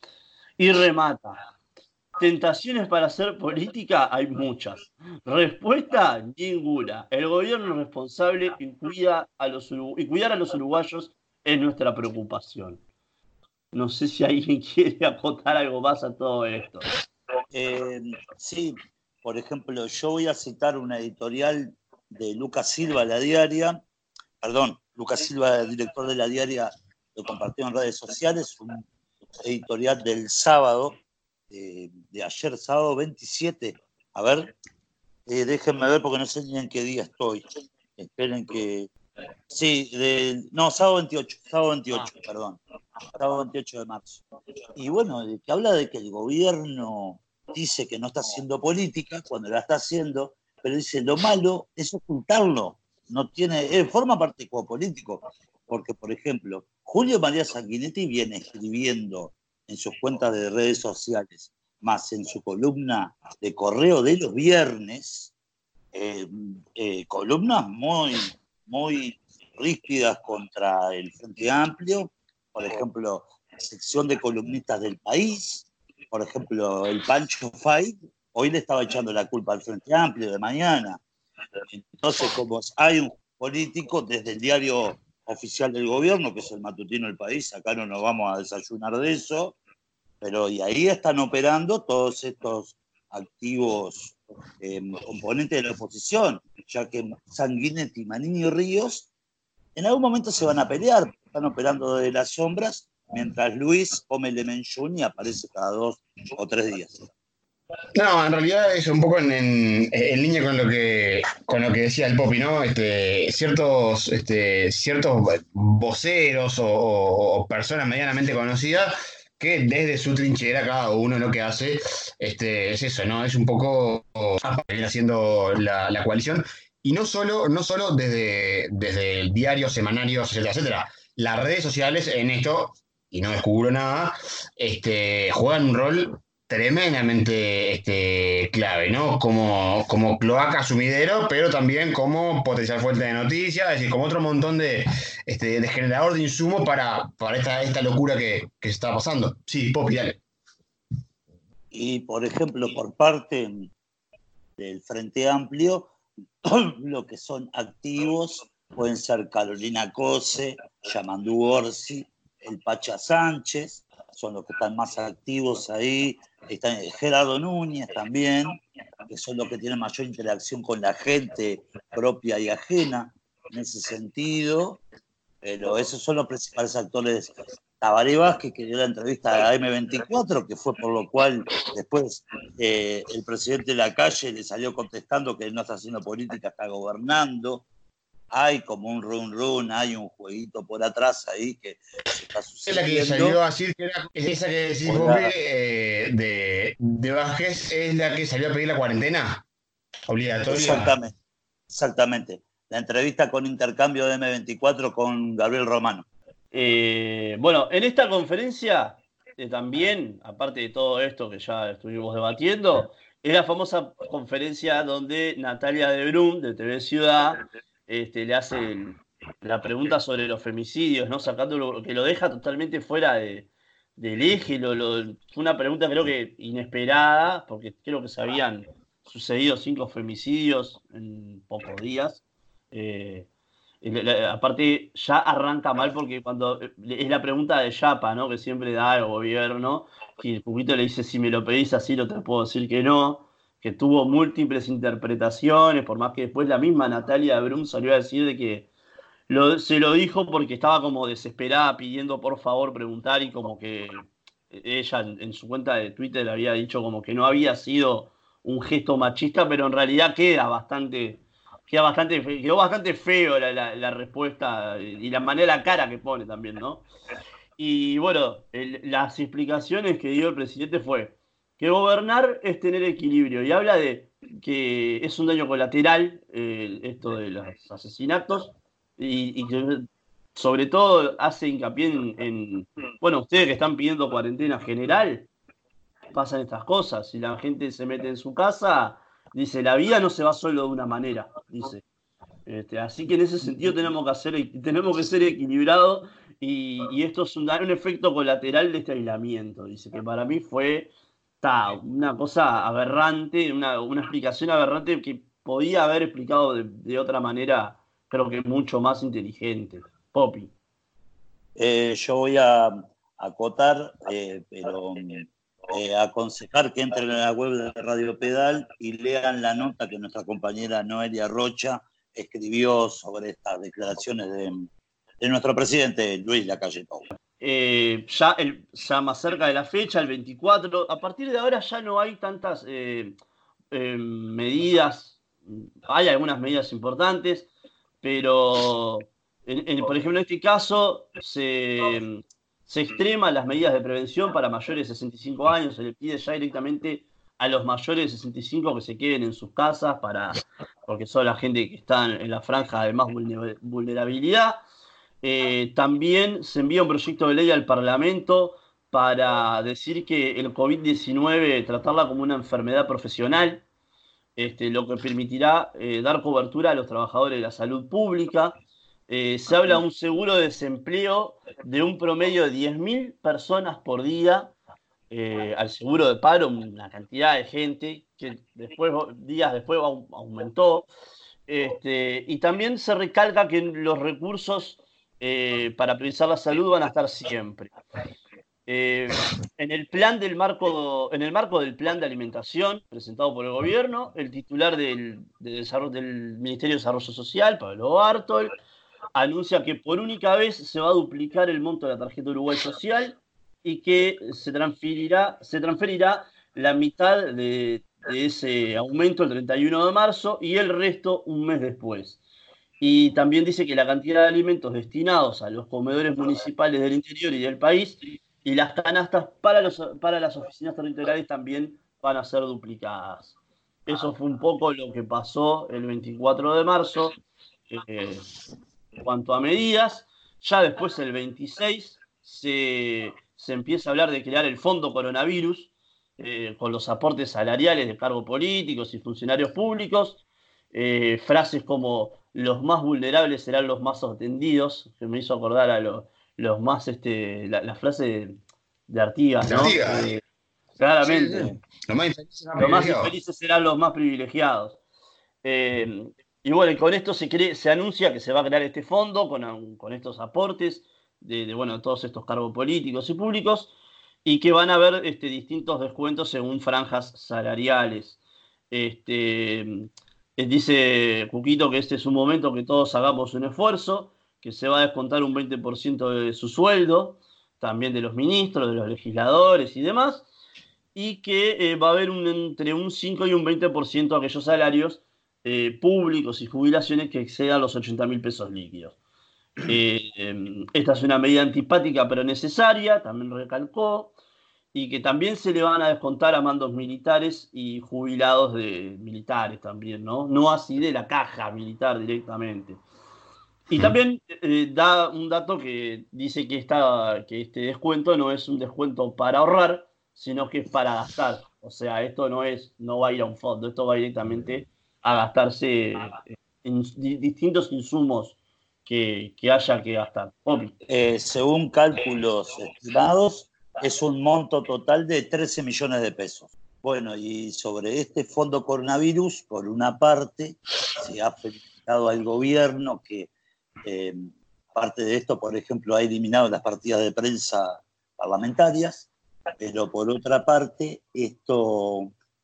Speaker 1: Y remata, tentaciones para hacer política hay muchas. Respuesta, ninguna. El gobierno es responsable y, cuida a los y cuidar a los uruguayos es nuestra preocupación. No sé si alguien quiere aportar algo más a todo esto.
Speaker 3: Eh, sí, por ejemplo, yo voy a citar una editorial de Lucas Silva, La Diaria, perdón, Lucas Silva, director de La Diaria, lo compartió en redes sociales, un editorial del sábado, eh, de ayer, sábado veintisiete. A ver, eh, déjenme ver porque no sé ni en qué día estoy. Esperen que... Sí, de, no, sábado veintiocho, sábado veintiocho, perdón, sábado veintiocho de marzo. Y bueno, de que habla de que el gobierno dice que no está haciendo política cuando la está haciendo, pero dice lo malo es ocultarlo, no tiene, eh, forma parte como político, porque por ejemplo, Julio María Sanguinetti viene escribiendo en sus cuentas de redes sociales, más en su columna de correo de los viernes, eh, eh, columnas muy, muy ríspidas contra el Frente Amplio, por ejemplo, la sección de columnistas del País, por ejemplo, el Pancho Fay, hoy le estaba echando la culpa al Frente Amplio de mañana. Entonces, como hay un político desde el diario oficial del gobierno, que es el matutino del País, acá no nos vamos a desayunar de eso, pero y ahí están operando todos estos activos eh, componentes de la oposición, ya que Sanguinetti, Manini y Ríos en algún momento se van a pelear, están operando desde las sombras, mientras Luis Omelemenjuni aparece cada dos o tres días.
Speaker 4: No, en realidad es un poco en, en, en línea con lo que con lo que decía el Popi, ¿no? Este, ciertos, este, ciertos voceros o, o, o personas medianamente conocidas que desde su trinchera cada uno lo que hace este, es eso, ¿no? Es un poco ir haciendo la, la coalición. Y no solo, no solo desde, desde el diario, semanarios, etcétera, etcétera. Las redes sociales en esto, y no descubro nada, este, juegan un rol tremendamente este, clave, ¿no? Como, como cloaca sumidero, pero también como potencial fuente de noticias, es decir, como otro montón de, este, de generador de insumo para, para esta, esta locura que, que se está pasando. Sí, Popi, dale.
Speaker 3: Y, por ejemplo, por parte del Frente Amplio, lo que son activos pueden ser Carolina Cose, Yamandu Orsi, el Pacha Sánchez, son los que están más activos ahí, está Gerardo Núñez también, que son los que tienen mayor interacción con la gente propia y ajena en ese sentido, pero esos son los principales actores. Tabaré Vázquez, que dio la entrevista a eme veinticuatro, que fue por lo cual después eh, el presidente de la calle le salió contestando que él no está haciendo política, está gobernando. Hay como un run run, hay un jueguito por atrás ahí que se está sucediendo.
Speaker 4: Es la que salió a decir que era, esa que decís vos, eh, de, de Vázquez, es la que salió a pedir la cuarentena obligatoria.
Speaker 3: Exactamente, exactamente. La entrevista con intercambio de eme veinticuatro con Gabriel Romano.
Speaker 1: Eh, bueno, en esta conferencia eh, también, aparte de todo esto que ya estuvimos debatiendo, es la famosa conferencia donde Natalia de Brum, de T V Ciudad, este, le hace el, la pregunta sobre los femicidios, ¿no? Sacándolo, que lo deja totalmente fuera de, del eje. Lo, lo, fue una pregunta creo que inesperada, porque creo que se habían sucedido cinco femicidios en pocos días. Eh, Aparte, ya arranca mal porque cuando es la pregunta de Yapa, ¿no? Que siempre da al gobierno, que el poquito le dice: si me lo pedís así, no te puedo decir que no. que tuvo múltiples interpretaciones, por más que después la misma Natalia Brum salió a decir de que lo, se lo dijo porque estaba como desesperada pidiendo por favor preguntar y como que ella en, en su cuenta de Twitter había dicho como que no había sido un gesto machista, pero en realidad queda bastante, queda bastante, fe- quedó bastante feo la, la- la respuesta y la manera, la cara que pone también, ¿no? Y bueno, el- las explicaciones que dio el presidente fue que gobernar es tener equilibrio y habla de que es un daño colateral eh, esto de los asesinatos y, y que sobre todo hace hincapié en, en, bueno, ustedes que están pidiendo cuarentena general, pasan estas cosas. Si la gente se mete en su casa, dice, la vida no se va solo de una manera, dice. Este, así que en ese sentido tenemos que, hacer, tenemos que ser equilibrados y, y esto es un, un efecto colateral de este aislamiento. Dice que para mí fue ta, una cosa aberrante, una, una explicación aberrante que podía haber explicado de, de otra manera, creo que mucho más inteligente. Poppy.
Speaker 3: Eh, yo voy a acotar, eh, pero eh, aconsejar que entren a la web de Radio Pedal y lean la nota que nuestra compañera Noelia Rocha escribió sobre estas declaraciones de, de nuestro presidente Luis Lacalle Pou.
Speaker 1: Eh, ya, el, ya más cerca de la fecha, el veinticuatro, a partir de ahora ya no hay tantas eh, eh, medidas, hay algunas medidas importantes, pero en, en, por ejemplo en este caso se, se extreman las medidas de prevención para mayores de sesenta y cinco años, se le pide ya directamente a los mayores de sesenta y cinco que se queden en sus casas para, porque son la gente que está en la franja de más vulnerabilidad. Eh, también se envía un proyecto de ley al Parlamento para decir que el COVID diecinueve, tratarla como una enfermedad profesional, este, lo que permitirá eh, dar cobertura a los trabajadores de la salud pública. Eh, se habla de un seguro de desempleo de un promedio de diez mil personas por día eh, al seguro de paro, una cantidad de gente que después, días después aumentó. Este, y también se recalca que los recursos eh, para priorizar la salud van a estar siempre. Eh, en el plan del marco, en el marco del plan de alimentación presentado por el gobierno, el titular del, de desarrollo, del Ministerio de Desarrollo Social, Pablo Bartol, anuncia que por única vez se va a duplicar el monto de la tarjeta Uruguay Social y que se transferirá, se transferirá la mitad de, de ese aumento el treinta y uno de marzo y el resto un mes después. Y también dice que la cantidad de alimentos destinados a los comedores municipales del interior y del país y las canastas para, los, para las oficinas territoriales también van a ser duplicadas. Eso fue un poco lo que pasó el veinticuatro de marzo eh, en cuanto a medidas. Ya después, el veintiséis, se, se empieza a hablar de crear el fondo coronavirus eh, con los aportes salariales de cargos políticos y funcionarios públicos. Eh, frases como los más vulnerables serán los más atendidos, que me hizo acordar a lo, los más, este, la, la frase de, de Artigas, ¿no?
Speaker 4: Artigas.
Speaker 1: Eh, claramente.
Speaker 4: Sí, sí. Los más infelices,
Speaker 1: Los más infelices serán los más privilegiados. Eh, y bueno, con esto se, cree, se anuncia que se va a crear este fondo con, con estos aportes de, de, bueno, todos estos cargos políticos y públicos y que van a haber este, distintos descuentos según franjas salariales. Este, dice Cuquito que este es un momento que todos hagamos un esfuerzo, que se va a descontar un veinte por ciento de su sueldo, también de los ministros, de los legisladores y demás, y que eh, va a haber un, entre un cinco y un veinte por ciento de aquellos salarios eh, públicos y jubilaciones que excedan los ochenta mil pesos líquidos. Eh, eh, esta es una medida antipática pero necesaria, también recalcó, y que también se le van a descontar a mandos militares y jubilados de militares también, ¿no? No así de la caja militar directamente. Y también eh, da un dato que dice que, esta, que este descuento no es un descuento para ahorrar, sino que es para gastar. O sea, esto no es, no va a ir a un fondo, esto va directamente a gastarse en distintos insumos que, que haya que gastar.
Speaker 3: Eh, según cálculos estimados, es un monto total de trece millones de pesos. Bueno, y sobre este fondo coronavirus, por una parte, se ha felicitado al gobierno que eh, parte de esto, por ejemplo, ha eliminado las partidas de prensa parlamentarias, pero por otra parte, esto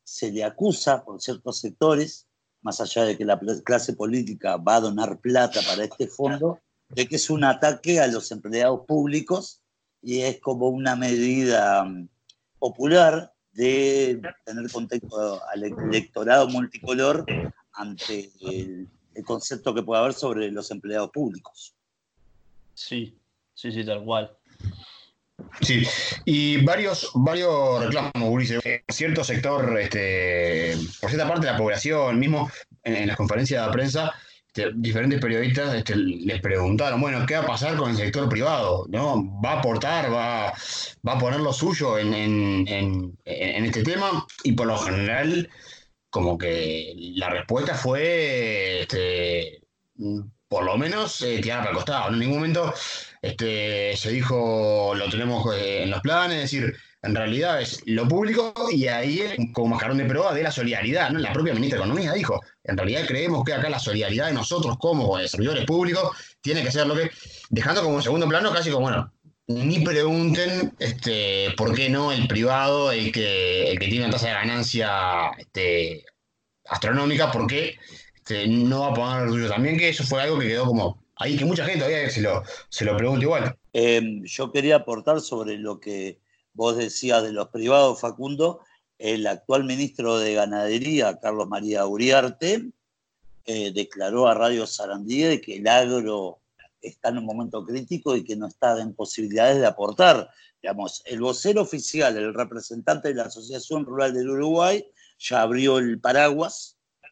Speaker 3: se le acusa por ciertos sectores, más allá de que la clase política va a donar plata para este fondo, de que es un ataque a los empleados públicos y es como una medida popular de tener contexto al electorado multicolor ante el, el concepto que puede haber sobre los empleados públicos.
Speaker 1: Sí, sí, sí, tal cual.
Speaker 4: Sí, y varios, varios reclamos, Ulises. Cierto sector, este, por cierta parte de la población, mismo en, en las conferencias de prensa, este, diferentes periodistas este, les preguntaron, bueno, ¿qué va a pasar con el sector privado? ¿No? ¿Va a aportar, va, va a poner lo suyo en, en, en, en este tema? Y por lo general, como que la respuesta fue, este, por lo menos, eh, tirada para el costado. En ningún momento este, se dijo, lo tenemos eh, en los planes, es decir, en realidad es lo público y ahí es como mascarón de prueba de la solidaridad, ¿no? La propia ministra de Economía dijo, en realidad creemos que acá la solidaridad de nosotros como eh, servidores públicos tiene que ser lo que, dejando como en segundo plano casi como, bueno, ni pregunten este, por qué no el privado, el que, el que tiene una tasa de ganancia este, astronómica, por qué este, no va a poner lo suyo también, que eso fue algo que quedó como ahí, que mucha gente todavía se lo, se lo pregunta igual.
Speaker 3: Eh, yo quería aportar sobre lo que vos decías de los privados, Facundo. El actual ministro de Ganadería, Carlos María Uriarte, eh, declaró a Radio Sarandí de que el agro está en un momento crítico y que no está en posibilidades de aportar. Digamos, el vocero oficial, el representante de la Asociación Rural del Uruguay, ya abrió el paraguas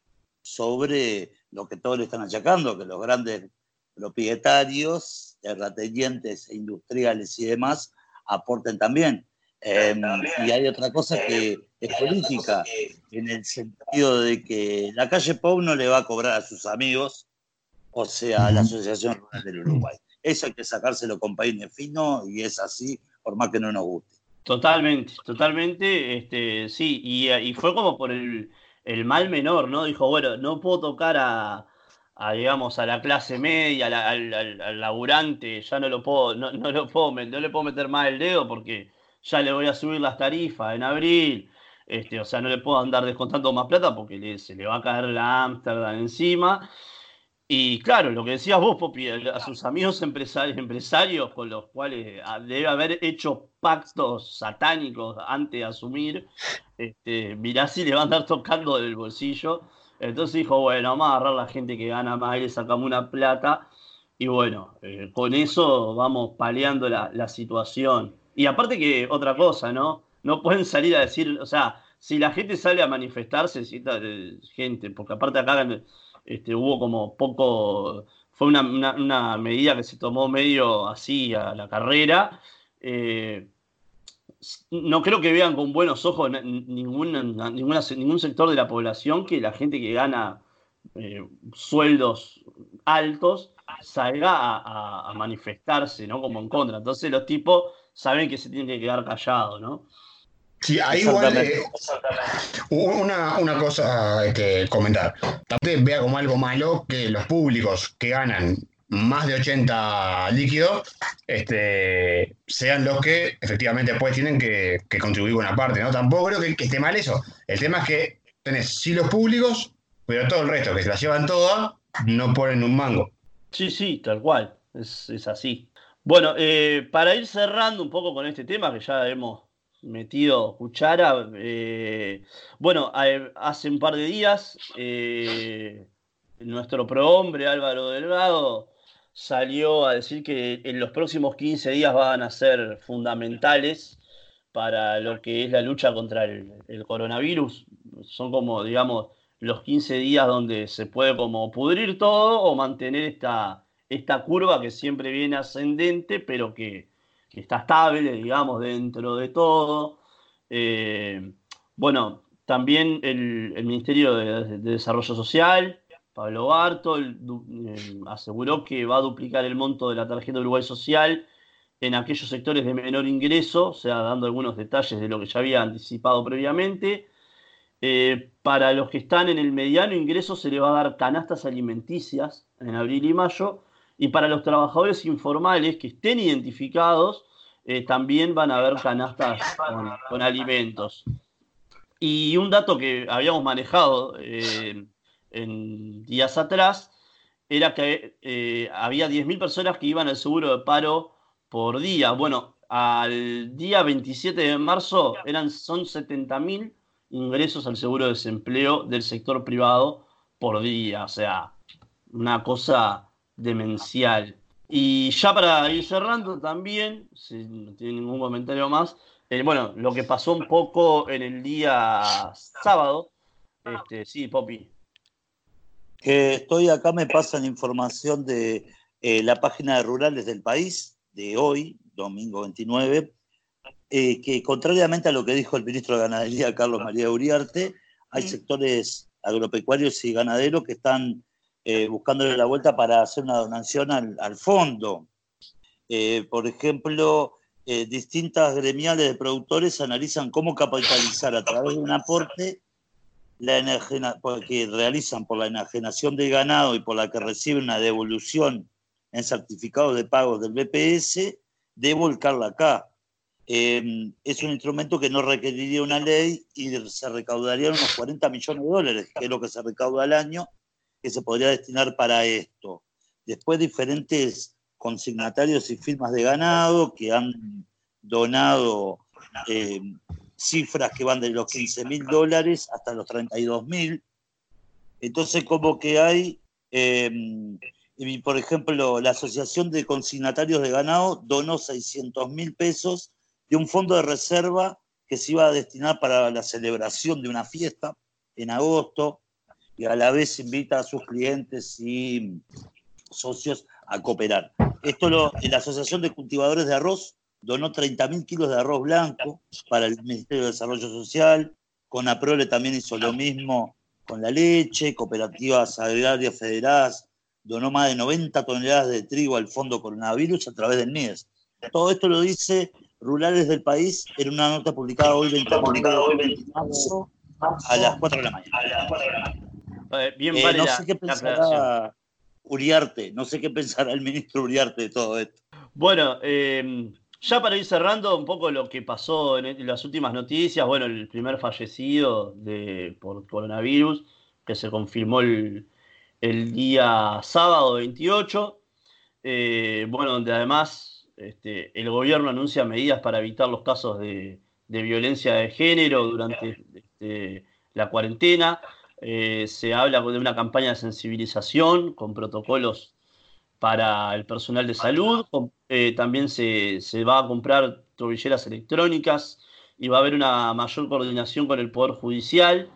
Speaker 3: sobre lo que todos le están achacando, que los grandes propietarios, terratenientes e industriales y demás aporten también. Eh, y hay otra cosa que es política, en el sentido de que la calle Pou no le va a cobrar a sus amigos, o sea, a la Asociación Rural del Uruguay. Eso hay que sacárselo con peine fino y es así, por más que no nos guste.
Speaker 1: Totalmente, totalmente, este, sí, y, y fue como por el, el mal menor, ¿no? Dijo, bueno, no puedo tocar a, a digamos, a la clase media, la, al, al, al laburante, ya no lo puedo, no, no lo puedo, no le puedo meter más el dedo porque ya le voy a subir las tarifas en abril, este, o sea, no le puedo andar descontando más plata porque le, se le va a caer la Amsterdam encima. Y claro, lo que decías vos, Popi, a sus amigos empresarios, empresarios con los cuales debe haber hecho pactos satánicos antes de asumir, este, mirá si le van a andar tocando del bolsillo. Entonces dijo, bueno, vamos a agarrar a la gente que gana más y le sacamos una plata. Y bueno, eh, con eso vamos paliando la, la situación. Y aparte que otra cosa, ¿no? No pueden salir a decir, o sea, si la gente sale a manifestarse, necesita eh, gente, porque aparte acá... Este, hubo como poco, fue una, una, una medida que se tomó medio así a la carrera. Eh, no creo que vean con buenos ojos ningún, ninguna, ningún sector de la población que la gente que gana eh, sueldos altos salga a, a, a manifestarse, ¿no? Como en contra. Entonces los tipos saben que se tienen que quedar callados, ¿no?
Speaker 4: Sí, ahí igual eh, una, una cosa este, comentar. También vea como algo malo que los públicos que ganan más de ochenta líquidos este, sean los que efectivamente después tienen que, que contribuir con una parte, ¿no? Tampoco creo que, que esté mal eso. El tema es que tenés sí los públicos, pero todo el resto que se la llevan todas no ponen un mango.
Speaker 1: Sí, sí, tal cual. Es, es así. Bueno, eh, para ir cerrando un poco con este tema que ya hemos metido cuchara. Eh, bueno, hace un par de días eh, nuestro prohombre Álvaro Delgado salió a decir que en los próximos quince días van a ser fundamentales para lo que es la lucha contra el, el coronavirus. Son como, digamos, los quince días donde se puede como pudrir todo o mantener esta, esta curva que siempre viene ascendente, pero que que está estable, digamos, dentro de todo. Eh, bueno, también el, el Ministerio de, de Desarrollo Social, Pablo Bartol, eh, aseguró que va a duplicar el monto de la tarjeta Uruguay Social en aquellos sectores de menor ingreso, o sea, dando algunos detalles de lo que ya había anticipado previamente. Eh, para los que están en el mediano ingreso se les va a dar canastas alimenticias en abril y mayo, y para los trabajadores informales que estén identificados eh, también van a haber canastas con, con alimentos. Y un dato que habíamos manejado eh, en días atrás era que eh, había diez mil personas que iban al seguro de paro por día. Bueno, al día veintisiete de marzo eran, son setenta mil ingresos al seguro de desempleo del sector privado por día. O sea, una cosa demencial. Y ya para ir cerrando también, si no tiene ningún comentario más, eh, bueno, lo que pasó un poco en el día sábado, este, sí, Poppy.
Speaker 3: Que estoy acá, me pasan información de eh, la página de Rurales del País, de hoy, domingo veintinueve, eh, que contrariamente a lo que dijo el ministro de Ganadería, Carlos María Uriarte, hay sectores agropecuarios y ganaderos que están eh, buscándole la vuelta para hacer una donación al, al fondo. Eh, por ejemplo, eh, distintas gremiales de productores analizan cómo capitalizar a través de un aporte la enajena, que realizan por la enajenación del ganado y por la que reciben una devolución en certificados de pagos del B P S, de volcarla acá. Eh, es un instrumento que no requeriría una ley y se recaudarían unos cuarenta millones de dólares, que es lo que se recauda al año, que se podría destinar para esto. Después diferentes consignatarios y firmas de ganado que han donado eh, cifras que van de los quince mil dólares hasta los treinta y dos mil. Entonces, como que hay, eh, y por ejemplo, la Asociación de Consignatarios de Ganado donó seiscientos mil pesos de un fondo de reserva que se iba a destinar para la celebración de una fiesta en agosto, y a la vez invita a sus clientes y socios a cooperar. Esto lo, la Asociación de Cultivadores de Arroz donó treinta mil kilos de arroz blanco para el Ministerio de Desarrollo Social. Conaprole también hizo lo mismo con la leche. Cooperativas Agrarias Federadas donó más de noventa toneladas de trigo al Fondo Coronavirus a través del N I E S. Todo esto lo dice Rurales del País en una nota publicada hoy veintinueve de marzo a las cuatro de la mañana.
Speaker 1: Eh, bien
Speaker 3: Eh,
Speaker 1: vale
Speaker 3: no
Speaker 1: la,
Speaker 3: sé qué
Speaker 1: la aclaración.
Speaker 3: pensará Uriarte, no sé qué pensará el ministro Uriarte de todo esto.
Speaker 1: Bueno, eh, ya para ir cerrando un poco lo que pasó en, en las últimas noticias, bueno, el primer fallecido de, por coronavirus, que se confirmó el, el día sábado veintiocho, eh, bueno, donde además este, el gobierno anuncia medidas para evitar los casos de, de violencia de género durante este, la cuarentena. Eh, se habla de una campaña de sensibilización con protocolos para el personal de salud. Eh, también se, se va a comprar tobilleras electrónicas y va a haber una mayor coordinación con el Poder Judicial.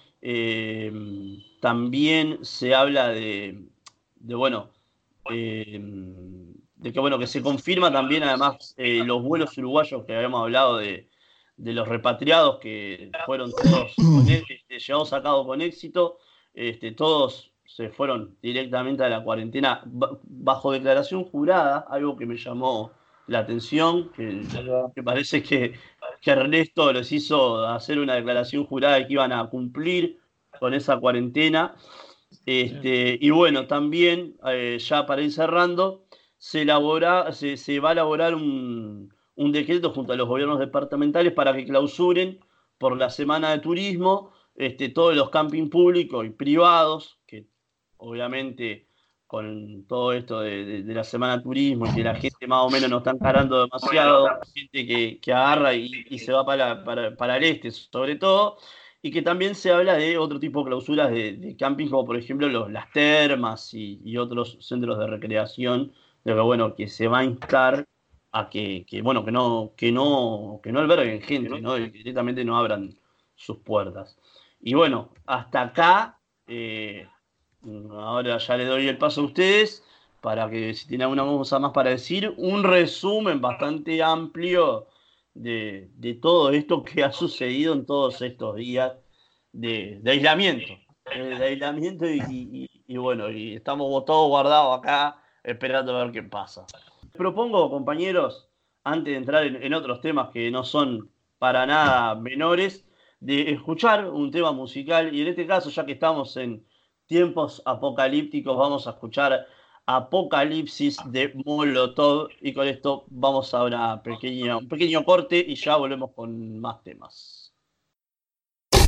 Speaker 1: Eh, también se habla de, de bueno, eh, de que bueno, que se confirma también además eh, los vuelos uruguayos que habíamos hablado de, de los repatriados que fueron todos con, este, llevados a cabo con éxito. Este, todos se fueron directamente a la cuarentena bajo declaración jurada, algo que me llamó la atención, que, que parece que, que Ernesto les hizo hacer una declaración jurada de que iban a cumplir con esa cuarentena. Este, y bueno, también, eh, ya para ir cerrando, se, elabora, se, se va a elaborar un, un decreto junto a los gobiernos departamentales para que clausuren por la semana de turismo este, todos los campings públicos y privados, que obviamente con todo esto de, de, de la semana de turismo y que la gente más o menos no está encarando demasiado, gente que, que agarra y, y se va para, para, para el este sobre todo, y que también se habla de otro tipo de clausuras de, de camping, como por ejemplo los, las termas y, y, otros centros de recreación, de que bueno, que se va a instar a que, que bueno, que no, que no, que no alberguen gente, ¿no? Que directamente no abran sus puertas. Y bueno, hasta acá, eh, ahora ya le doy el paso a ustedes para que si tienen alguna cosa más para decir, un resumen bastante amplio de, de todo esto que ha sucedido en todos estos días de, de aislamiento. De, de aislamiento y, y, y bueno, y estamos todos guardados acá esperando a ver qué pasa. Propongo, compañeros, antes de entrar en, en otros temas que no son para nada menores, de escuchar un tema musical, y en este caso, ya que estamos en tiempos apocalípticos, vamos a escuchar Apocalipsis de Molotov, y con esto vamos a una pequeña, un pequeño corte y ya volvemos con más temas.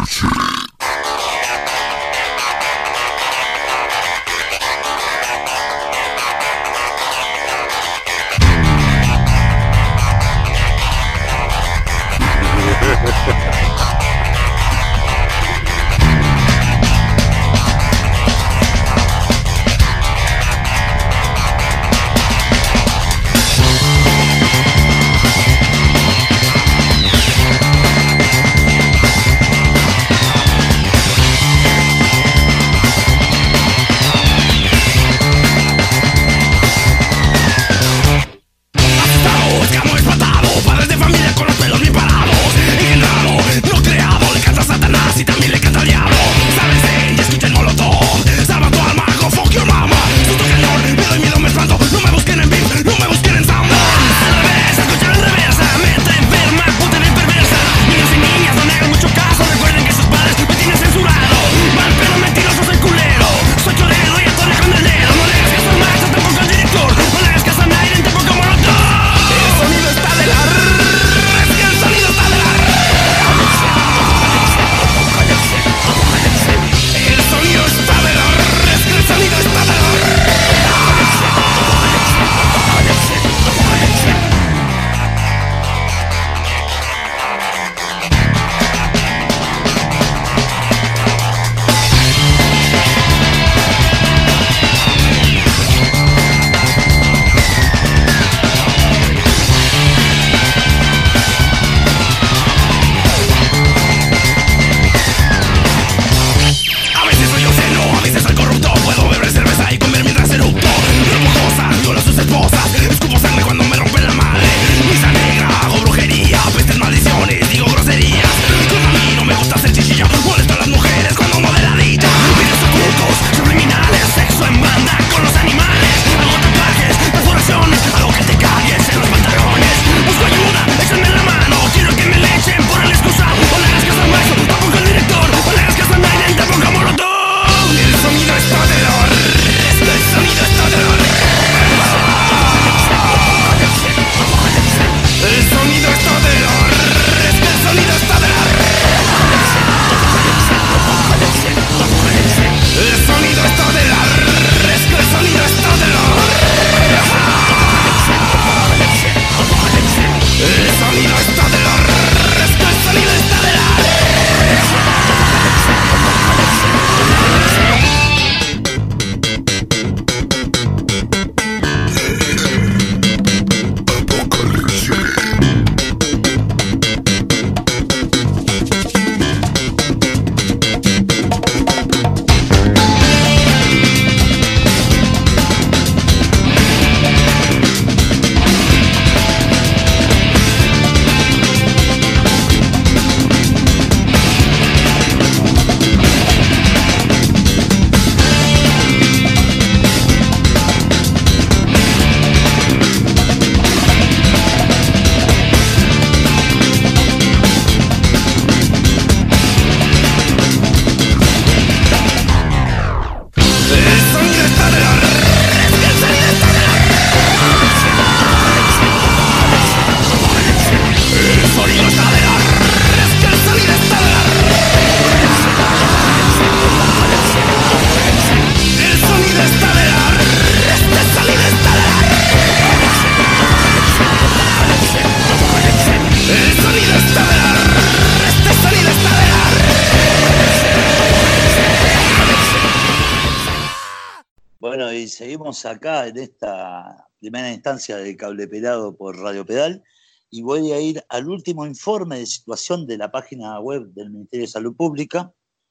Speaker 3: y seguimos acá en esta primera instancia de Cable Pelado por Radio Pedal, y voy a ir al último informe de situación de la página web del Ministerio de Salud Pública.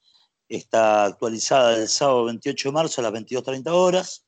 Speaker 3: Está actualizada el sábado veintiocho de marzo a las veintidós treinta horas,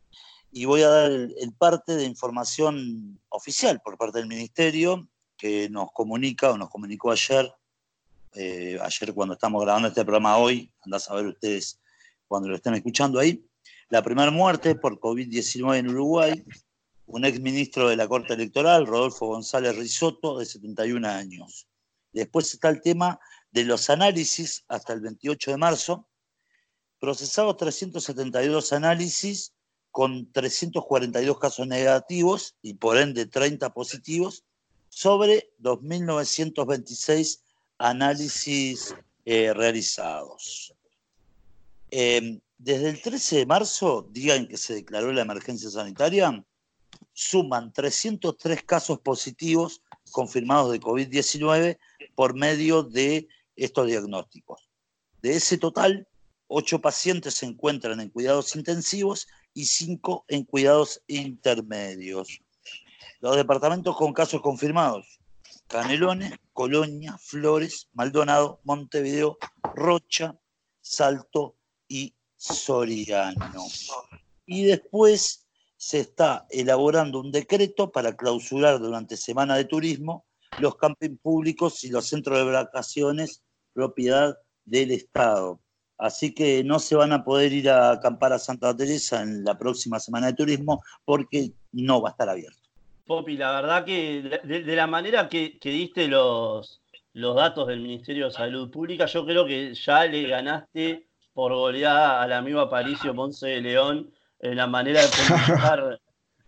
Speaker 3: y voy a dar el, el parte de información oficial por parte del Ministerio, que nos comunica o nos comunicó ayer, eh, ayer cuando estamos grabando este programa hoy, andá a saber ustedes cuando lo estén escuchando ahí. La primera muerte por COVID diecinueve en Uruguay, un exministro de la Corte Electoral, Rodolfo González Risotto, de setenta y un años. Después está el tema de los análisis hasta el veintiocho de marzo, procesados trescientos setenta y dos análisis con trescientos cuarenta y dos casos negativos y por ende treinta positivos, sobre dos mil novecientos veintiséis análisis eh, realizados. Eh, desde el trece de marzo, día en que se declaró la emergencia sanitaria, suman trescientos tres casos positivos confirmados de COVID diecinueve por medio de estos diagnósticos. De ese total, ocho pacientes se encuentran en cuidados intensivos y cinco en cuidados intermedios. Los departamentos con casos confirmados: Canelones, Colonia, Flores, Maldonado, Montevideo, Rocha, Salto y Soriano. Y después se está elaborando un decreto para clausurar durante Semana de Turismo los campings públicos y los centros de vacaciones propiedad del Estado. Así que no se van a poder ir a acampar a Santa Teresa en la próxima Semana de Turismo porque no va a estar abierto.
Speaker 1: Popi, la verdad que de, de la manera que, que diste los, los datos del Ministerio de Salud Pública, yo creo que ya le ganaste por goleada al amigo Aparicio Ponce de León en la manera de publicar.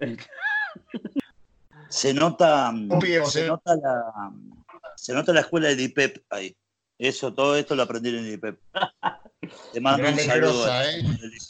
Speaker 3: Se nota, se nota la, se nota la escuela del I P E P ahí. Eso, todo esto lo aprendieron en el I P E P. Te mando un saludo. ¿eh?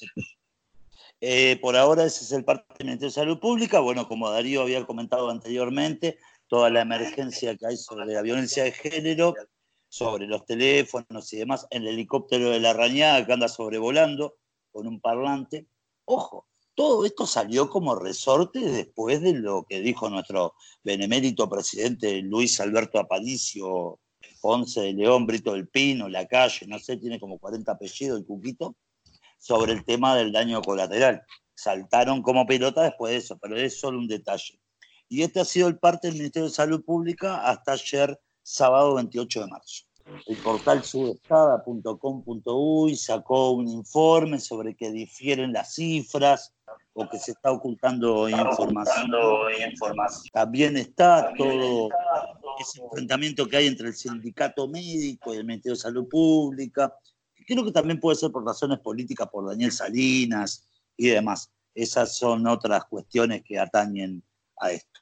Speaker 3: Eh, por ahora ese es el parte del Ministerio de Salud Pública. Bueno, como Darío había comentado anteriormente, toda la emergencia que hay sobre la violencia de género, sobre los teléfonos y demás, en el helicóptero de la Rañada que anda sobrevolando con un parlante. Ojo, todo esto salió como resorte después de lo que dijo nuestro benemérito presidente Luis Alberto Aparicio Ponce de León, Brito del Pino, Lacalle, no sé, tiene como cuarenta apellidos el Cuquito, sobre el tema del daño colateral. Saltaron como pelota después de eso, pero es solo un detalle. Y este ha sido el parte del Ministerio de Salud Pública hasta ayer, sábado veintiocho de marzo. El portal subestada punto com punto uy sacó un informe sobre que difieren las cifras o que se está ocultando información. También está todo ese enfrentamiento que hay entre el sindicato médico y el Ministerio de Salud Pública. Creo que también puede ser por razones políticas, por Daniel Salinas y demás. Esas son otras cuestiones que atañen a esto.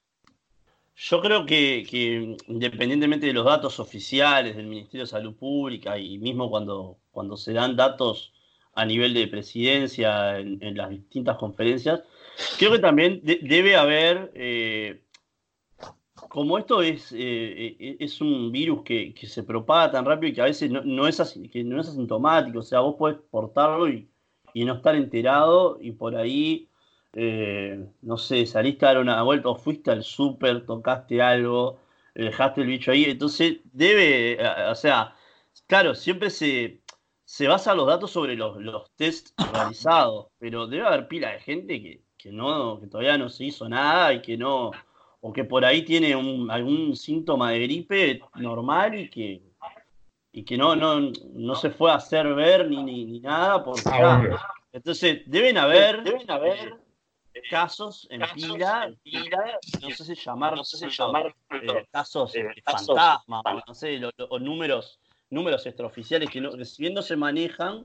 Speaker 1: Yo creo que, que independientemente de los datos oficiales del Ministerio de Salud Pública y mismo cuando, cuando se dan datos a nivel de presidencia en, en las distintas conferencias, creo que también de, debe haber, eh, como esto es, eh, es un virus que, que se propaga tan rápido y que a veces no, no, es, así, que no es asintomático, o sea, vos podés portarlo y, y no estar enterado y por ahí... Eh, no sé, saliste a dar una vuelta o fuiste al súper, tocaste algo, dejaste el bicho ahí, entonces debe, o sea, claro, siempre se, se basan los datos sobre los, los tests realizados, pero debe haber pila de gente que, que no, que todavía no se hizo nada y que no, o que por ahí tiene un, algún síntoma de gripe normal y que, y que no, no, no se fue a hacer ver ni, ni, ni nada, porque ah, entonces deben haber, deben haber casos en pila, no sé si llamar, no sé si llamar eh, casos eh, fantasmas, no sé, lo, lo, o números, números extraoficiales que, no, que si bien no se manejan,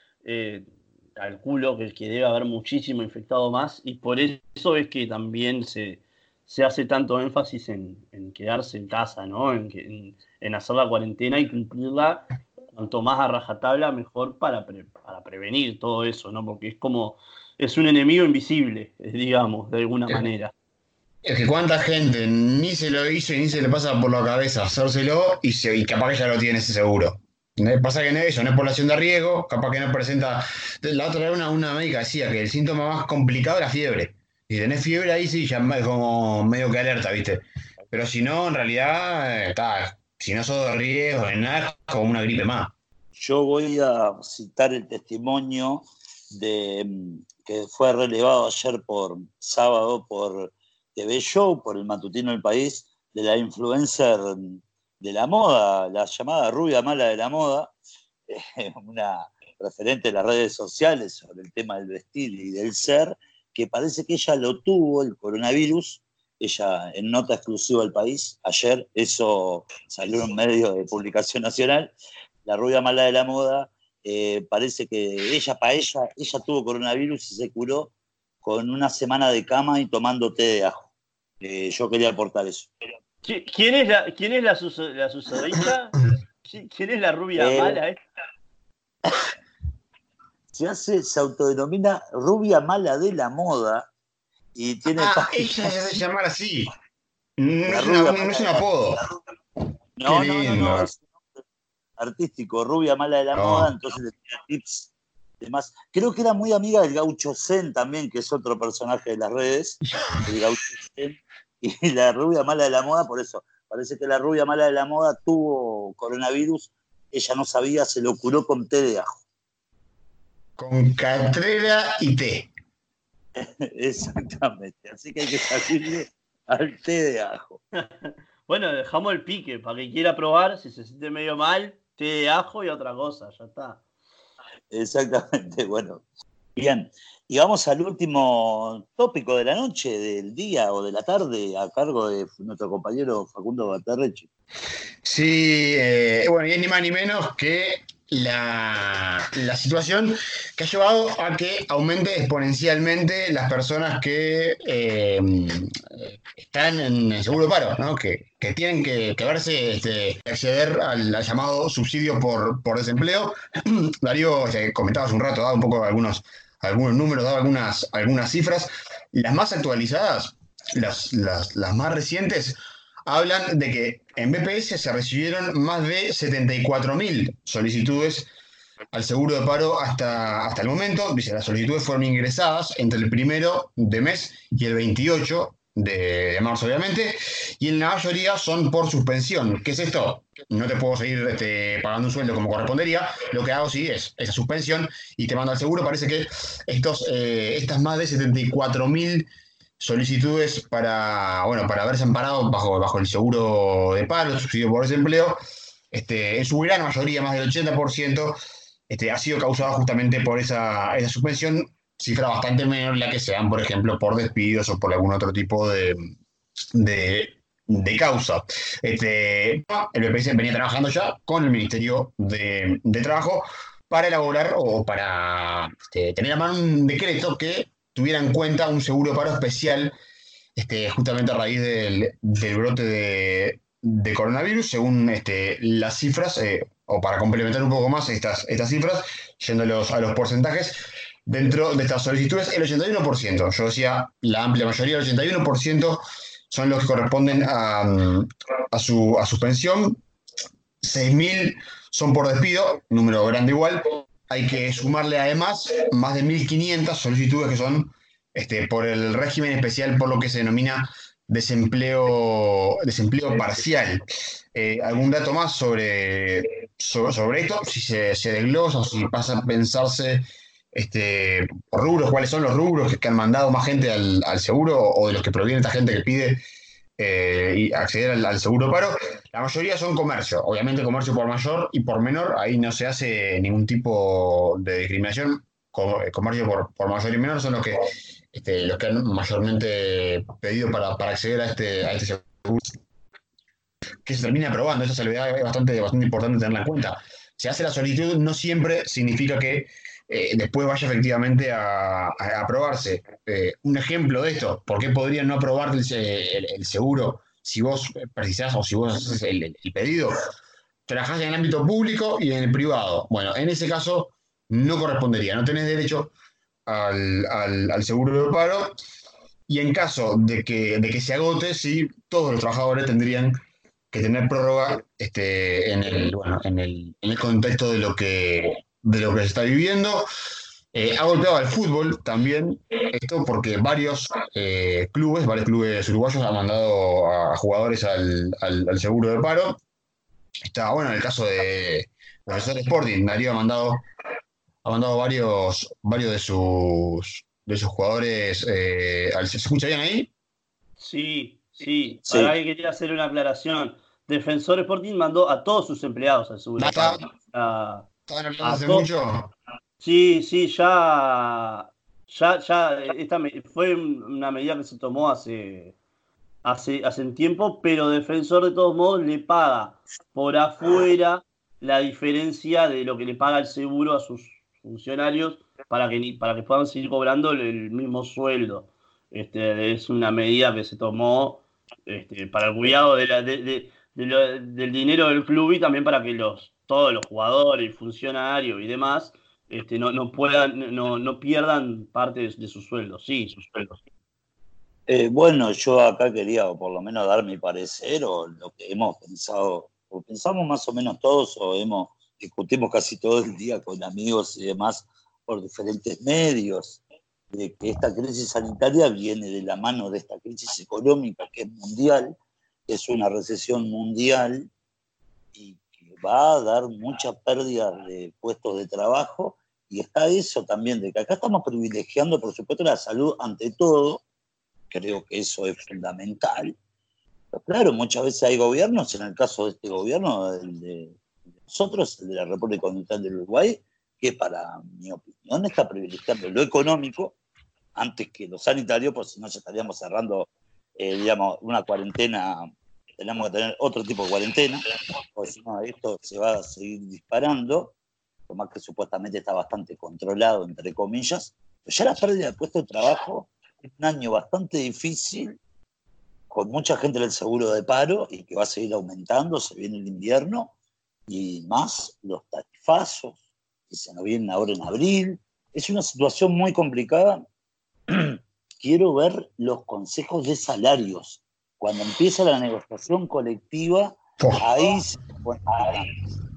Speaker 1: eh, calculo que, que debe haber muchísimo infectado más, y por eso es que también se, se hace tanto énfasis en, en quedarse en casa, ¿no? En, en, en hacer la cuarentena y cumplirla cuanto más a rajatabla mejor para, pre, para prevenir todo eso, ¿no? Porque es como es un enemigo invisible, digamos, de alguna manera.
Speaker 4: Es que cuánta gente ni se lo hizo y ni se le pasa por la cabeza hacérselo y, se, y capaz que ya lo tiene ese seguro. Pasa que no es eso, no es población de riesgo, capaz que no presenta... La otra vez una, una médica decía que el síntoma más complicado es la fiebre. Y si tenés fiebre ahí sí, ya es como medio que alerta, ¿viste? Pero si no, en realidad, está, si no sos de riesgo, en nada, es como una gripe más.
Speaker 3: Yo voy a citar el testimonio de... que fue relevado ayer por sábado por T V Show, por el matutino del País, de la influencer de la moda, la llamada rubia mala de la moda, eh, una referente de las redes sociales sobre el tema del vestir y del ser, que parece que ella lo tuvo, el coronavirus, ella en nota exclusiva del País, ayer, eso salió en un medio de publicación nacional, la rubia mala de la moda, Eh, parece que ella, para ella, ella tuvo coronavirus y se curó con una semana de cama y tomando té de ajo. Eh, yo quería aportar eso.
Speaker 1: ¿Quién es la, quién es la, sus, la susodicha? ¿Quién es la rubia
Speaker 3: Eh,
Speaker 1: mala? Eh?
Speaker 3: Se hace, se autodenomina rubia mala de la moda y tiene
Speaker 4: Ah, ella se
Speaker 3: páginas.
Speaker 4: debe llamar así. No
Speaker 3: La
Speaker 4: es, una-
Speaker 3: rubia
Speaker 4: no
Speaker 3: mala
Speaker 4: es
Speaker 3: de
Speaker 4: un
Speaker 3: la
Speaker 4: apodo. Qué
Speaker 3: No, no, no, no,
Speaker 4: lindo.
Speaker 3: es artístico, rubia mala de la moda,
Speaker 4: No.
Speaker 3: entonces le tira tips demás. Creo que era muy amiga del Gaucho Zen también, que es otro personaje de las redes, el Gaucho Zen, y la rubia mala de la moda, por eso, parece que la rubia mala de la moda tuvo coronavirus, ella no sabía, se lo curó con té de ajo.
Speaker 4: Con catrera y té.
Speaker 3: Exactamente, así que hay que salirle al té de ajo.
Speaker 1: Bueno, dejamos el pique para que quiera probar, si se siente medio mal, té de ajo y otra cosa, ya está.
Speaker 3: Exactamente, bueno. Bien, y vamos al último tópico de la noche, del día o de la tarde, a cargo de nuestro compañero Facundo Baterrechi.
Speaker 4: Sí, eh, bueno, y es ni más ni menos que la, la situación que ha llevado a que aumente exponencialmente las personas que eh, están en el seguro de paro, ¿no? Que, que tienen que, que verse, este, acceder al, al llamado subsidio por, por desempleo. Darío, o sea, comentaba hace un rato, daba un poco algunos, algunos números, daba algunas, algunas cifras. Las más actualizadas, las, las, las más recientes, hablan de que en B P S se recibieron más de setenta y cuatro mil solicitudes al seguro de paro hasta, hasta el momento. Dice, las solicitudes fueron ingresadas entre el primero de mes y el veintiocho de, de marzo, obviamente, y en la mayoría son por suspensión. ¿Qué es esto? No te puedo seguir este, pagando un sueldo como correspondería. Lo que hago sí es esa suspensión y te mando al seguro. Parece que estos, eh, estas más de setenta y cuatro mil solicitudes para, bueno, para haberse amparado bajo, bajo el seguro de paro, el subsidio por desempleo, este, en su gran mayoría, más del ochenta por ciento, este, ha sido causada justamente por esa, esa suspensión, cifra bastante menor la que sean, por ejemplo, por despidos o por algún otro tipo de, de, de causa. Este, el B P S venía trabajando ya con el Ministerio de, de Trabajo para elaborar o para este, tener a mano un decreto que tuviera en cuenta un seguro de paro especial, este, justamente a raíz del, del brote de, de coronavirus, según este, las cifras, eh, o para complementar un poco más estas, estas cifras, yendo a los, a los porcentajes, dentro de estas solicitudes, el ochenta y uno por ciento, yo decía la amplia mayoría, el ochenta y uno por ciento son los que corresponden a, a, su, a suspensión, seis mil son por despido, número grande igual. Hay que sumarle además más de mil quinientas solicitudes que son este, por el régimen especial, por lo que se denomina desempleo, desempleo parcial. Eh, ¿Algún dato más sobre, sobre, sobre esto? Si se, se desglosa o si pasa a pensarse este, por rubros, cuáles son los rubros que, que han mandado más gente al, al seguro o de los que proviene esta gente que pide eh, y acceder al, al seguro de paro. La mayoría son comercio, obviamente comercio por mayor y por menor, ahí no se hace ningún tipo de discriminación. Comercio por, por mayor y menor son los que, este, los que han mayormente pedido para, para acceder a este, a este seguro, que se termina aprobando. Esa salvedad es bastante, bastante importante tenerla en cuenta. Se hace la solicitud, no siempre significa que eh, después vaya efectivamente a, a aprobarse. Eh, un ejemplo de esto, ¿por qué podrían no aprobar el, el, el seguro si vos precisás o si vos haces el, el pedido? Trabajás en el ámbito público y en el privado. Bueno, en ese caso no correspondería, no tenés derecho al, al, al seguro de paro, y en caso de que, de que se agote, sí, todos los trabajadores tendrían que tener prórroga este, en, el, bueno, en, el, en el contexto de lo que, de lo que se está viviendo. Eh, ha golpeado al fútbol también esto porque varios eh, clubes, varios clubes uruguayos han mandado a jugadores al, al, al seguro de paro. Está bueno en el caso de Profesor Sporting, Darío ha mandado, ha mandado varios, varios de sus de sus jugadores eh, al, ¿se escucha bien ahí?
Speaker 1: Sí, sí.
Speaker 3: Sí.
Speaker 1: Para que quería hacer una aclaración. Defensor Sporting mandó a todos sus empleados al seguro de paro. A,
Speaker 4: ¿Estaban hablando
Speaker 1: a
Speaker 4: hace
Speaker 1: to-
Speaker 4: mucho?
Speaker 1: Sí, sí, ya, ya, ya esta me- fue una medida que se tomó hace, hace, hace un tiempo, pero Defensor de todos modos le paga por afuera la diferencia de lo que le paga el seguro a sus funcionarios para que, ni- para que puedan seguir cobrando el, el mismo sueldo. Este, es una medida que se tomó este, para el cuidado de la, de, de- de lo, del dinero del club y también para que los todos los jugadores y funcionarios y demás este, no, no puedan, no, no pierdan parte de, de sus sueldos, sí, sus sueldos.
Speaker 3: Eh, bueno, yo acá quería, o por lo menos, dar mi parecer, o lo que hemos pensado, o pensamos más o menos todos, o hemos discutimos casi todo el día con amigos y demás por diferentes medios, de que esta crisis sanitaria viene de la mano de esta crisis económica que es mundial, que es una recesión mundial y que va a dar muchas pérdidas de puestos de trabajo. Y está eso también, de que acá estamos privilegiando, por supuesto, la salud ante todo. Creo que eso es fundamental. Pero claro, muchas veces hay gobiernos, en el caso de este gobierno, el de nosotros, el de la República Oriental del Uruguay, que para mi opinión está privilegiando lo económico antes que lo sanitario, porque si no ya estaríamos cerrando, eh, digamos, una cuarentena, tenemos que tener otro tipo de cuarentena, porque si no esto se va a seguir disparando, por más que supuestamente está bastante controlado, entre comillas, pero ya la pérdida de puestos de trabajo es un año bastante difícil, con mucha gente en el seguro de paro y que va a seguir aumentando, se viene el invierno, y más los tarifazos que se nos vienen ahora en abril. Es una situación muy complicada. Quiero ver los consejos de salarios. Cuando empieza la negociación colectiva, oh. ahí se pone picante.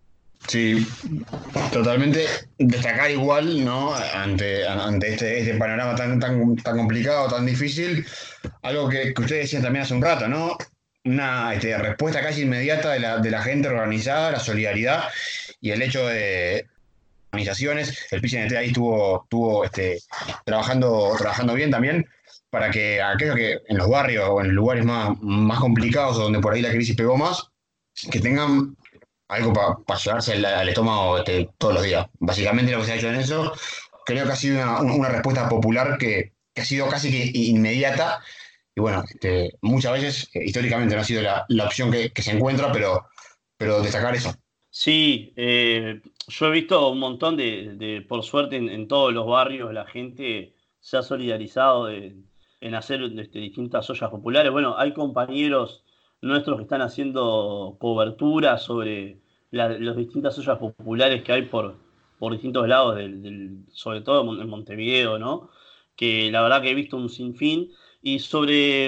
Speaker 4: Sí, totalmente. Destacar igual, ¿no? Ante, ante este, este panorama tan, tan, tan complicado, tan difícil, algo que, que ustedes decían también hace un rato, ¿no? Una este, respuesta casi inmediata de la, de la gente organizada, la solidaridad y el hecho de organizaciones. El P C N T ahí estuvo, estuvo este, trabajando, trabajando bien también para que aquellos que en los barrios o en los lugares más, más complicados o donde por ahí la crisis pegó más, que tengan algo para pa llevarse al, al estómago este, todos los días. Básicamente lo que se ha hecho en eso, creo que ha sido una, una respuesta popular que, que ha sido casi que inmediata. Y bueno, este, muchas veces, eh, históricamente no ha sido la, la opción que, que se encuentra, pero, pero destacar eso.
Speaker 1: Sí, eh, yo he visto un montón de, de por suerte, en, en todos los barrios la gente se ha solidarizado de, en hacer este, distintas ollas populares. Bueno, hay compañeros nuestros que están haciendo cobertura sobre la, las distintas ollas populares que hay por, por distintos lados, del, del, sobre todo en Montevideo, ¿no? Que la verdad que he visto un sinfín. Y sobre,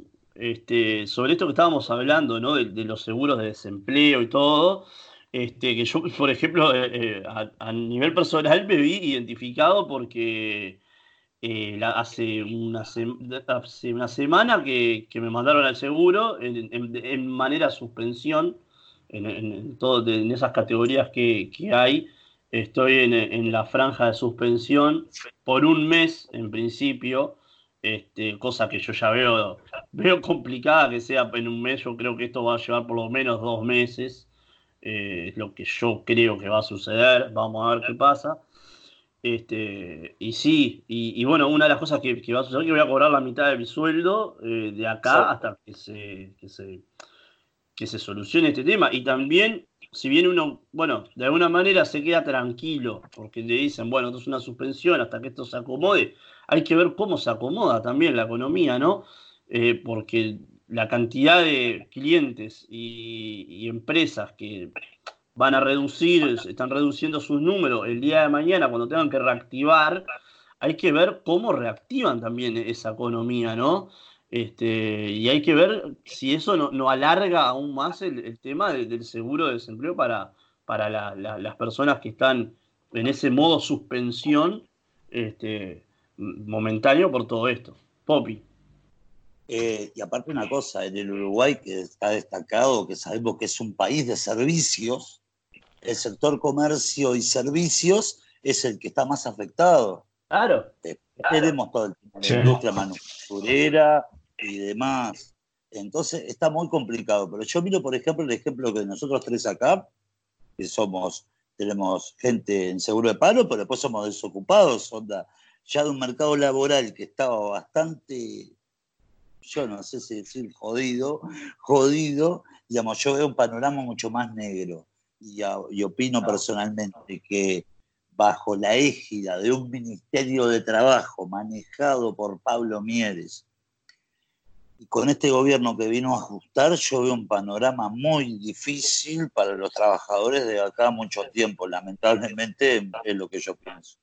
Speaker 1: este, sobre esto que estábamos hablando, ¿no? De, de los seguros de desempleo y todo. Este, que yo, por ejemplo, eh, eh, a, a nivel personal me vi identificado porque eh, la, hace, una hace una semana que, que me mandaron al seguro en, en, en manera suspensión, en, en, en, todo, en esas categorías que, que hay. Estoy en, en la franja de suspensión por un mes en principio, este, cosa que yo ya veo, veo complicada que sea en un mes. Yo creo que esto va a llevar por lo menos dos meses. Eh, es lo que yo creo que va a suceder, vamos a ver qué pasa. Este, y sí, y, y bueno, una de las cosas que, que va a suceder es que voy a cobrar la mitad de mi sueldo eh, de acá sí. hasta que se, que, se, que se solucione este tema. Y también, si bien uno, bueno, de alguna manera se queda tranquilo, porque le dicen, bueno, esto es una suspensión hasta que esto se acomode, hay que ver cómo se acomoda también la economía, ¿no? Eh, porque la cantidad de clientes y, y empresas que van a reducir, están reduciendo sus números el día de mañana cuando tengan que reactivar, hay que ver cómo reactivan también esa economía, ¿no? Este, y hay que ver si eso no, no alarga aún más el, el tema de, del seguro de desempleo para, para la, la, las personas que están en ese modo suspensión este, momentáneo por todo esto. Poppy.
Speaker 3: Eh, y aparte una cosa, en el Uruguay que está destacado, que sabemos que es un país de servicios, el sector comercio y servicios es el que está más afectado.
Speaker 1: Claro.
Speaker 3: Eh, tenemos todo el tema de
Speaker 4: Sí.
Speaker 3: la industria manufacturera y demás. Entonces está muy complicado. Pero yo miro, por ejemplo, el ejemplo que nosotros tres acá, que somos, tenemos gente en seguro de paro, pero después somos desocupados, onda, ya de un mercado laboral que estaba bastante, yo no sé si decir jodido, jodido, digamos, yo veo un panorama mucho más negro. Y, y opino personalmente que bajo la égida de un Ministerio de Trabajo manejado por Pablo Mieres con este gobierno que vino a ajustar, yo veo un panorama muy difícil para los trabajadores de acá a mucho tiempo. Lamentablemente es lo que yo pienso.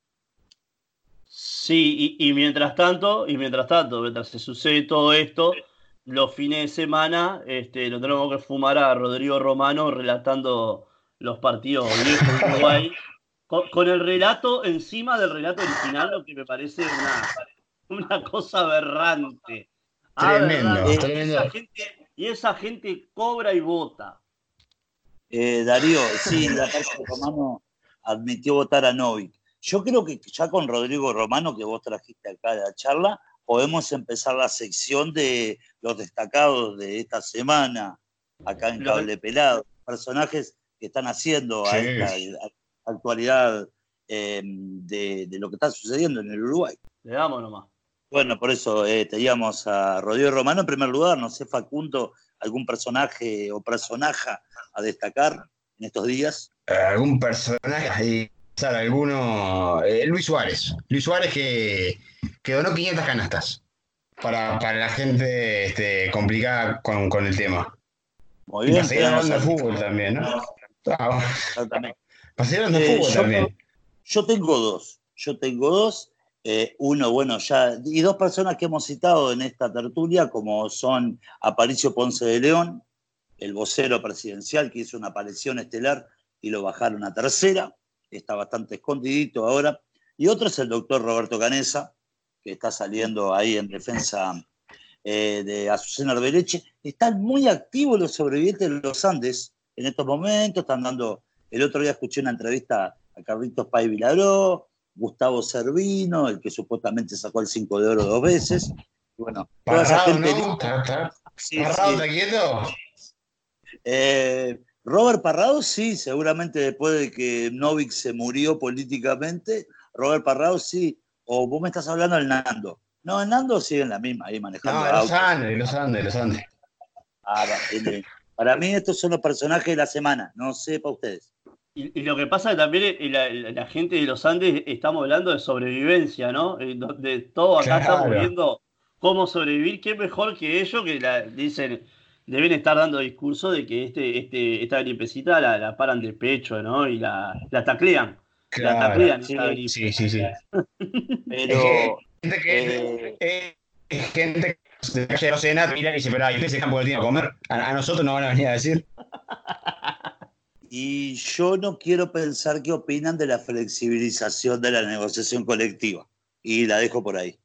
Speaker 1: Sí, y, y mientras tanto, y mientras tanto, mientras se sucede todo esto, los fines de semana este, lo tenemos que fumar a Rodrigo Romano relatando los partidos viejos de Uruguay, con, con el relato encima del relato original, lo que me parece una, una cosa aberrante.
Speaker 4: Tremendo,
Speaker 1: aberrante.
Speaker 4: tremendo.
Speaker 1: Esa gente, y esa gente cobra y vota.
Speaker 3: Eh, Darío, sí, la parte de Romano admitió votar a Novik. Yo creo que ya con Rodrigo Romano, que vos trajiste acá a la charla, podemos empezar la sección de los destacados de esta semana, acá en Cable Pelado. Personajes que están haciendo a
Speaker 4: Sí.
Speaker 3: esta actualidad eh, de, de lo que está sucediendo en el Uruguay.
Speaker 1: Le damos nomás.
Speaker 3: Bueno, por eso eh, teníamos a Rodrigo Romano en primer lugar. No sé, Facundo, algún personaje o personaja a destacar en estos días.
Speaker 4: ¿Algún personaje ahí? Alguno. Eh, Luis Suárez. Luis Suárez que, que donó quinientas canastas para, para la gente este, complicada con, con el tema.
Speaker 3: Muy
Speaker 4: Y
Speaker 3: bien.
Speaker 4: para seguir hablando de
Speaker 3: al...
Speaker 4: fútbol también, ¿no? Ah,
Speaker 3: Exactamente.
Speaker 4: para seguir hablando de
Speaker 3: Eh,
Speaker 4: fútbol
Speaker 3: yo,
Speaker 4: también.
Speaker 3: yo tengo dos. Yo tengo dos. Eh, uno, bueno, ya. Y dos personas que hemos citado en esta tertulia, como son Aparicio Ponce de León, el vocero presidencial que hizo una aparición estelar y lo bajaron a tercera. Está bastante escondidito ahora. Y otro es el doctor Roberto Canessa, que está saliendo ahí en defensa eh, de Azucena Arbereche. Están muy activos los sobrevivientes de los Andes en estos momentos. Están dando. El otro día escuché una entrevista a Carlitos Pay Vilaró, Gustavo Servino, el que supuestamente sacó el cinco de oro dos veces. Y bueno, toda esa
Speaker 4: Parrado,
Speaker 3: gente.
Speaker 4: ¿no? ¿Está, está,
Speaker 3: sí,
Speaker 4: Parrado,
Speaker 3: sí.
Speaker 4: ¿está quieto?
Speaker 3: Eh, Robert Parrado, sí, seguramente después de que Novik se murió políticamente, Robert Parrado sí. O vos me estás hablando del Nando. No, el Nando sigue en la misma, ahí manejando
Speaker 4: No, de los
Speaker 3: autos.
Speaker 4: Andes, de los Andes, de los Andes.
Speaker 3: Ah, va, para mí estos son los personajes de la semana, no sé para ustedes.
Speaker 1: Y, y lo que pasa es que también la, la, la gente de los Andes estamos hablando de sobrevivencia, ¿no? De todo acá
Speaker 4: Claro.
Speaker 1: estamos viendo cómo sobrevivir. ¿Qué mejor que ellos que la, dicen, deben estar dando discurso de que este, este, esta gripecita la, la paran de pecho, ¿no? Y la, la taclean.
Speaker 4: Claro.
Speaker 1: La taclean
Speaker 3: Sí,
Speaker 1: esta gripe.
Speaker 4: Sí, sí, sí.
Speaker 3: Pero.
Speaker 4: Es gente que,
Speaker 3: eh,
Speaker 4: es, es gente que de calle de Rosena mira y dice, pero ¿y ustedes se dejan por el tiempo a comer? A, a nosotros nos van a venir a decir.
Speaker 3: Y yo no quiero pensar qué opinan de la flexibilización de la negociación colectiva. Y la dejo por ahí.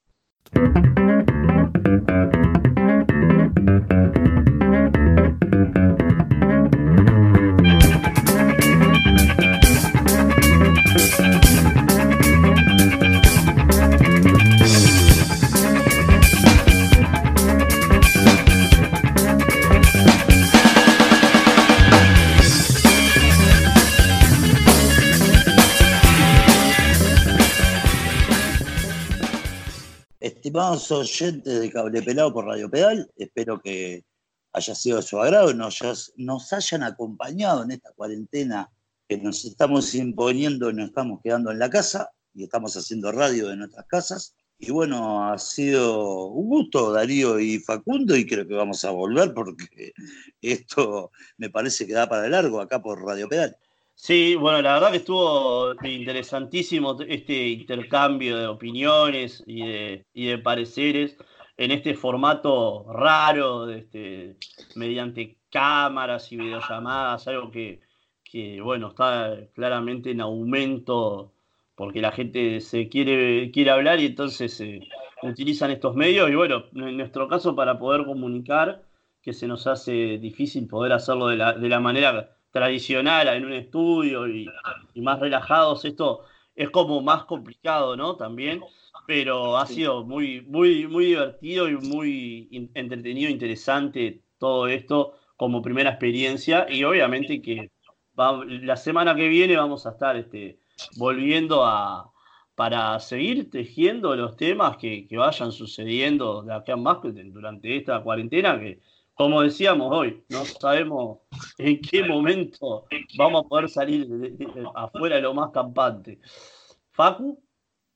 Speaker 3: Estimados oyentes de Cable Pelado por Radio Pedal, espero que haya sido de su agrado y nos, nos hayan acompañado en esta cuarentena que nos estamos imponiendo, nos estamos quedando en la casa y estamos haciendo radio de nuestras casas. Y bueno, ha sido un gusto, Darío y Facundo, y creo que vamos a volver porque esto me parece que da para largo acá por Radio Pedal.
Speaker 1: Sí, bueno, la verdad que estuvo interesantísimo este intercambio de opiniones y de, y de pareceres en este formato raro, de este, mediante cámaras y videollamadas, algo que, que, bueno, está claramente en aumento porque la gente se quiere, quiere hablar y entonces se eh, utilizan estos medios y bueno, en nuestro caso para poder comunicar, que se nos hace difícil poder hacerlo de la, de la manera tradicional en un estudio y, y más relajados, esto es como más complicado, ¿no? También, pero ha sido muy, muy, muy divertido y muy in- entretenido, interesante todo esto como primera experiencia y obviamente que va- la semana que viene vamos a estar este, volviendo a para seguir tejiendo los temas que, que vayan sucediendo de acá en más durante esta cuarentena que, como decíamos hoy, no sabemos en qué momento vamos a poder salir de, de, de, afuera de lo más campante. Facu.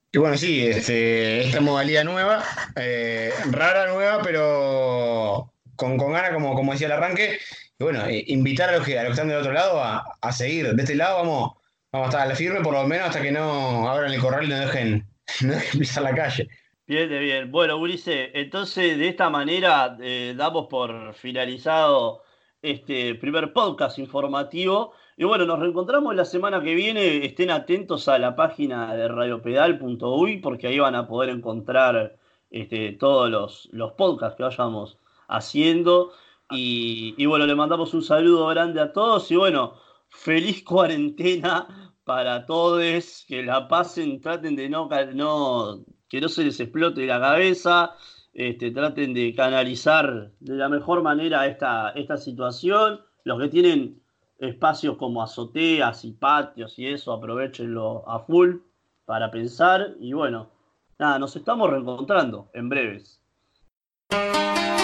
Speaker 4: Y bueno, sí, este, esta modalidad nueva, eh, rara nueva, pero con, con ganas, como, como decía el arranque. Y bueno, eh, invitar a los que, a los que están del otro lado a, a seguir. De este lado vamos, vamos a estar a la firme, por lo menos hasta que no abran el corral y no dejen, no dejen pisar la calle.
Speaker 1: Bien, de bien. Bueno, Ulises, entonces de esta manera eh, damos por finalizado este primer podcast informativo. Y bueno, nos reencontramos la semana que viene. Estén atentos a la página de radiopedal punto uy porque ahí van a poder encontrar este, todos los, los podcasts que vayamos haciendo. Y, y bueno, le mandamos un saludo grande a todos y bueno, feliz cuarentena para todos, que la pasen, traten de no, ca- no que no se les explote la cabeza, este, traten de canalizar de la mejor manera esta, esta situación. Los que tienen espacios como azoteas y patios y eso, aprovechenlo a full para pensar. Y bueno, nada, nos estamos reencontrando en breves.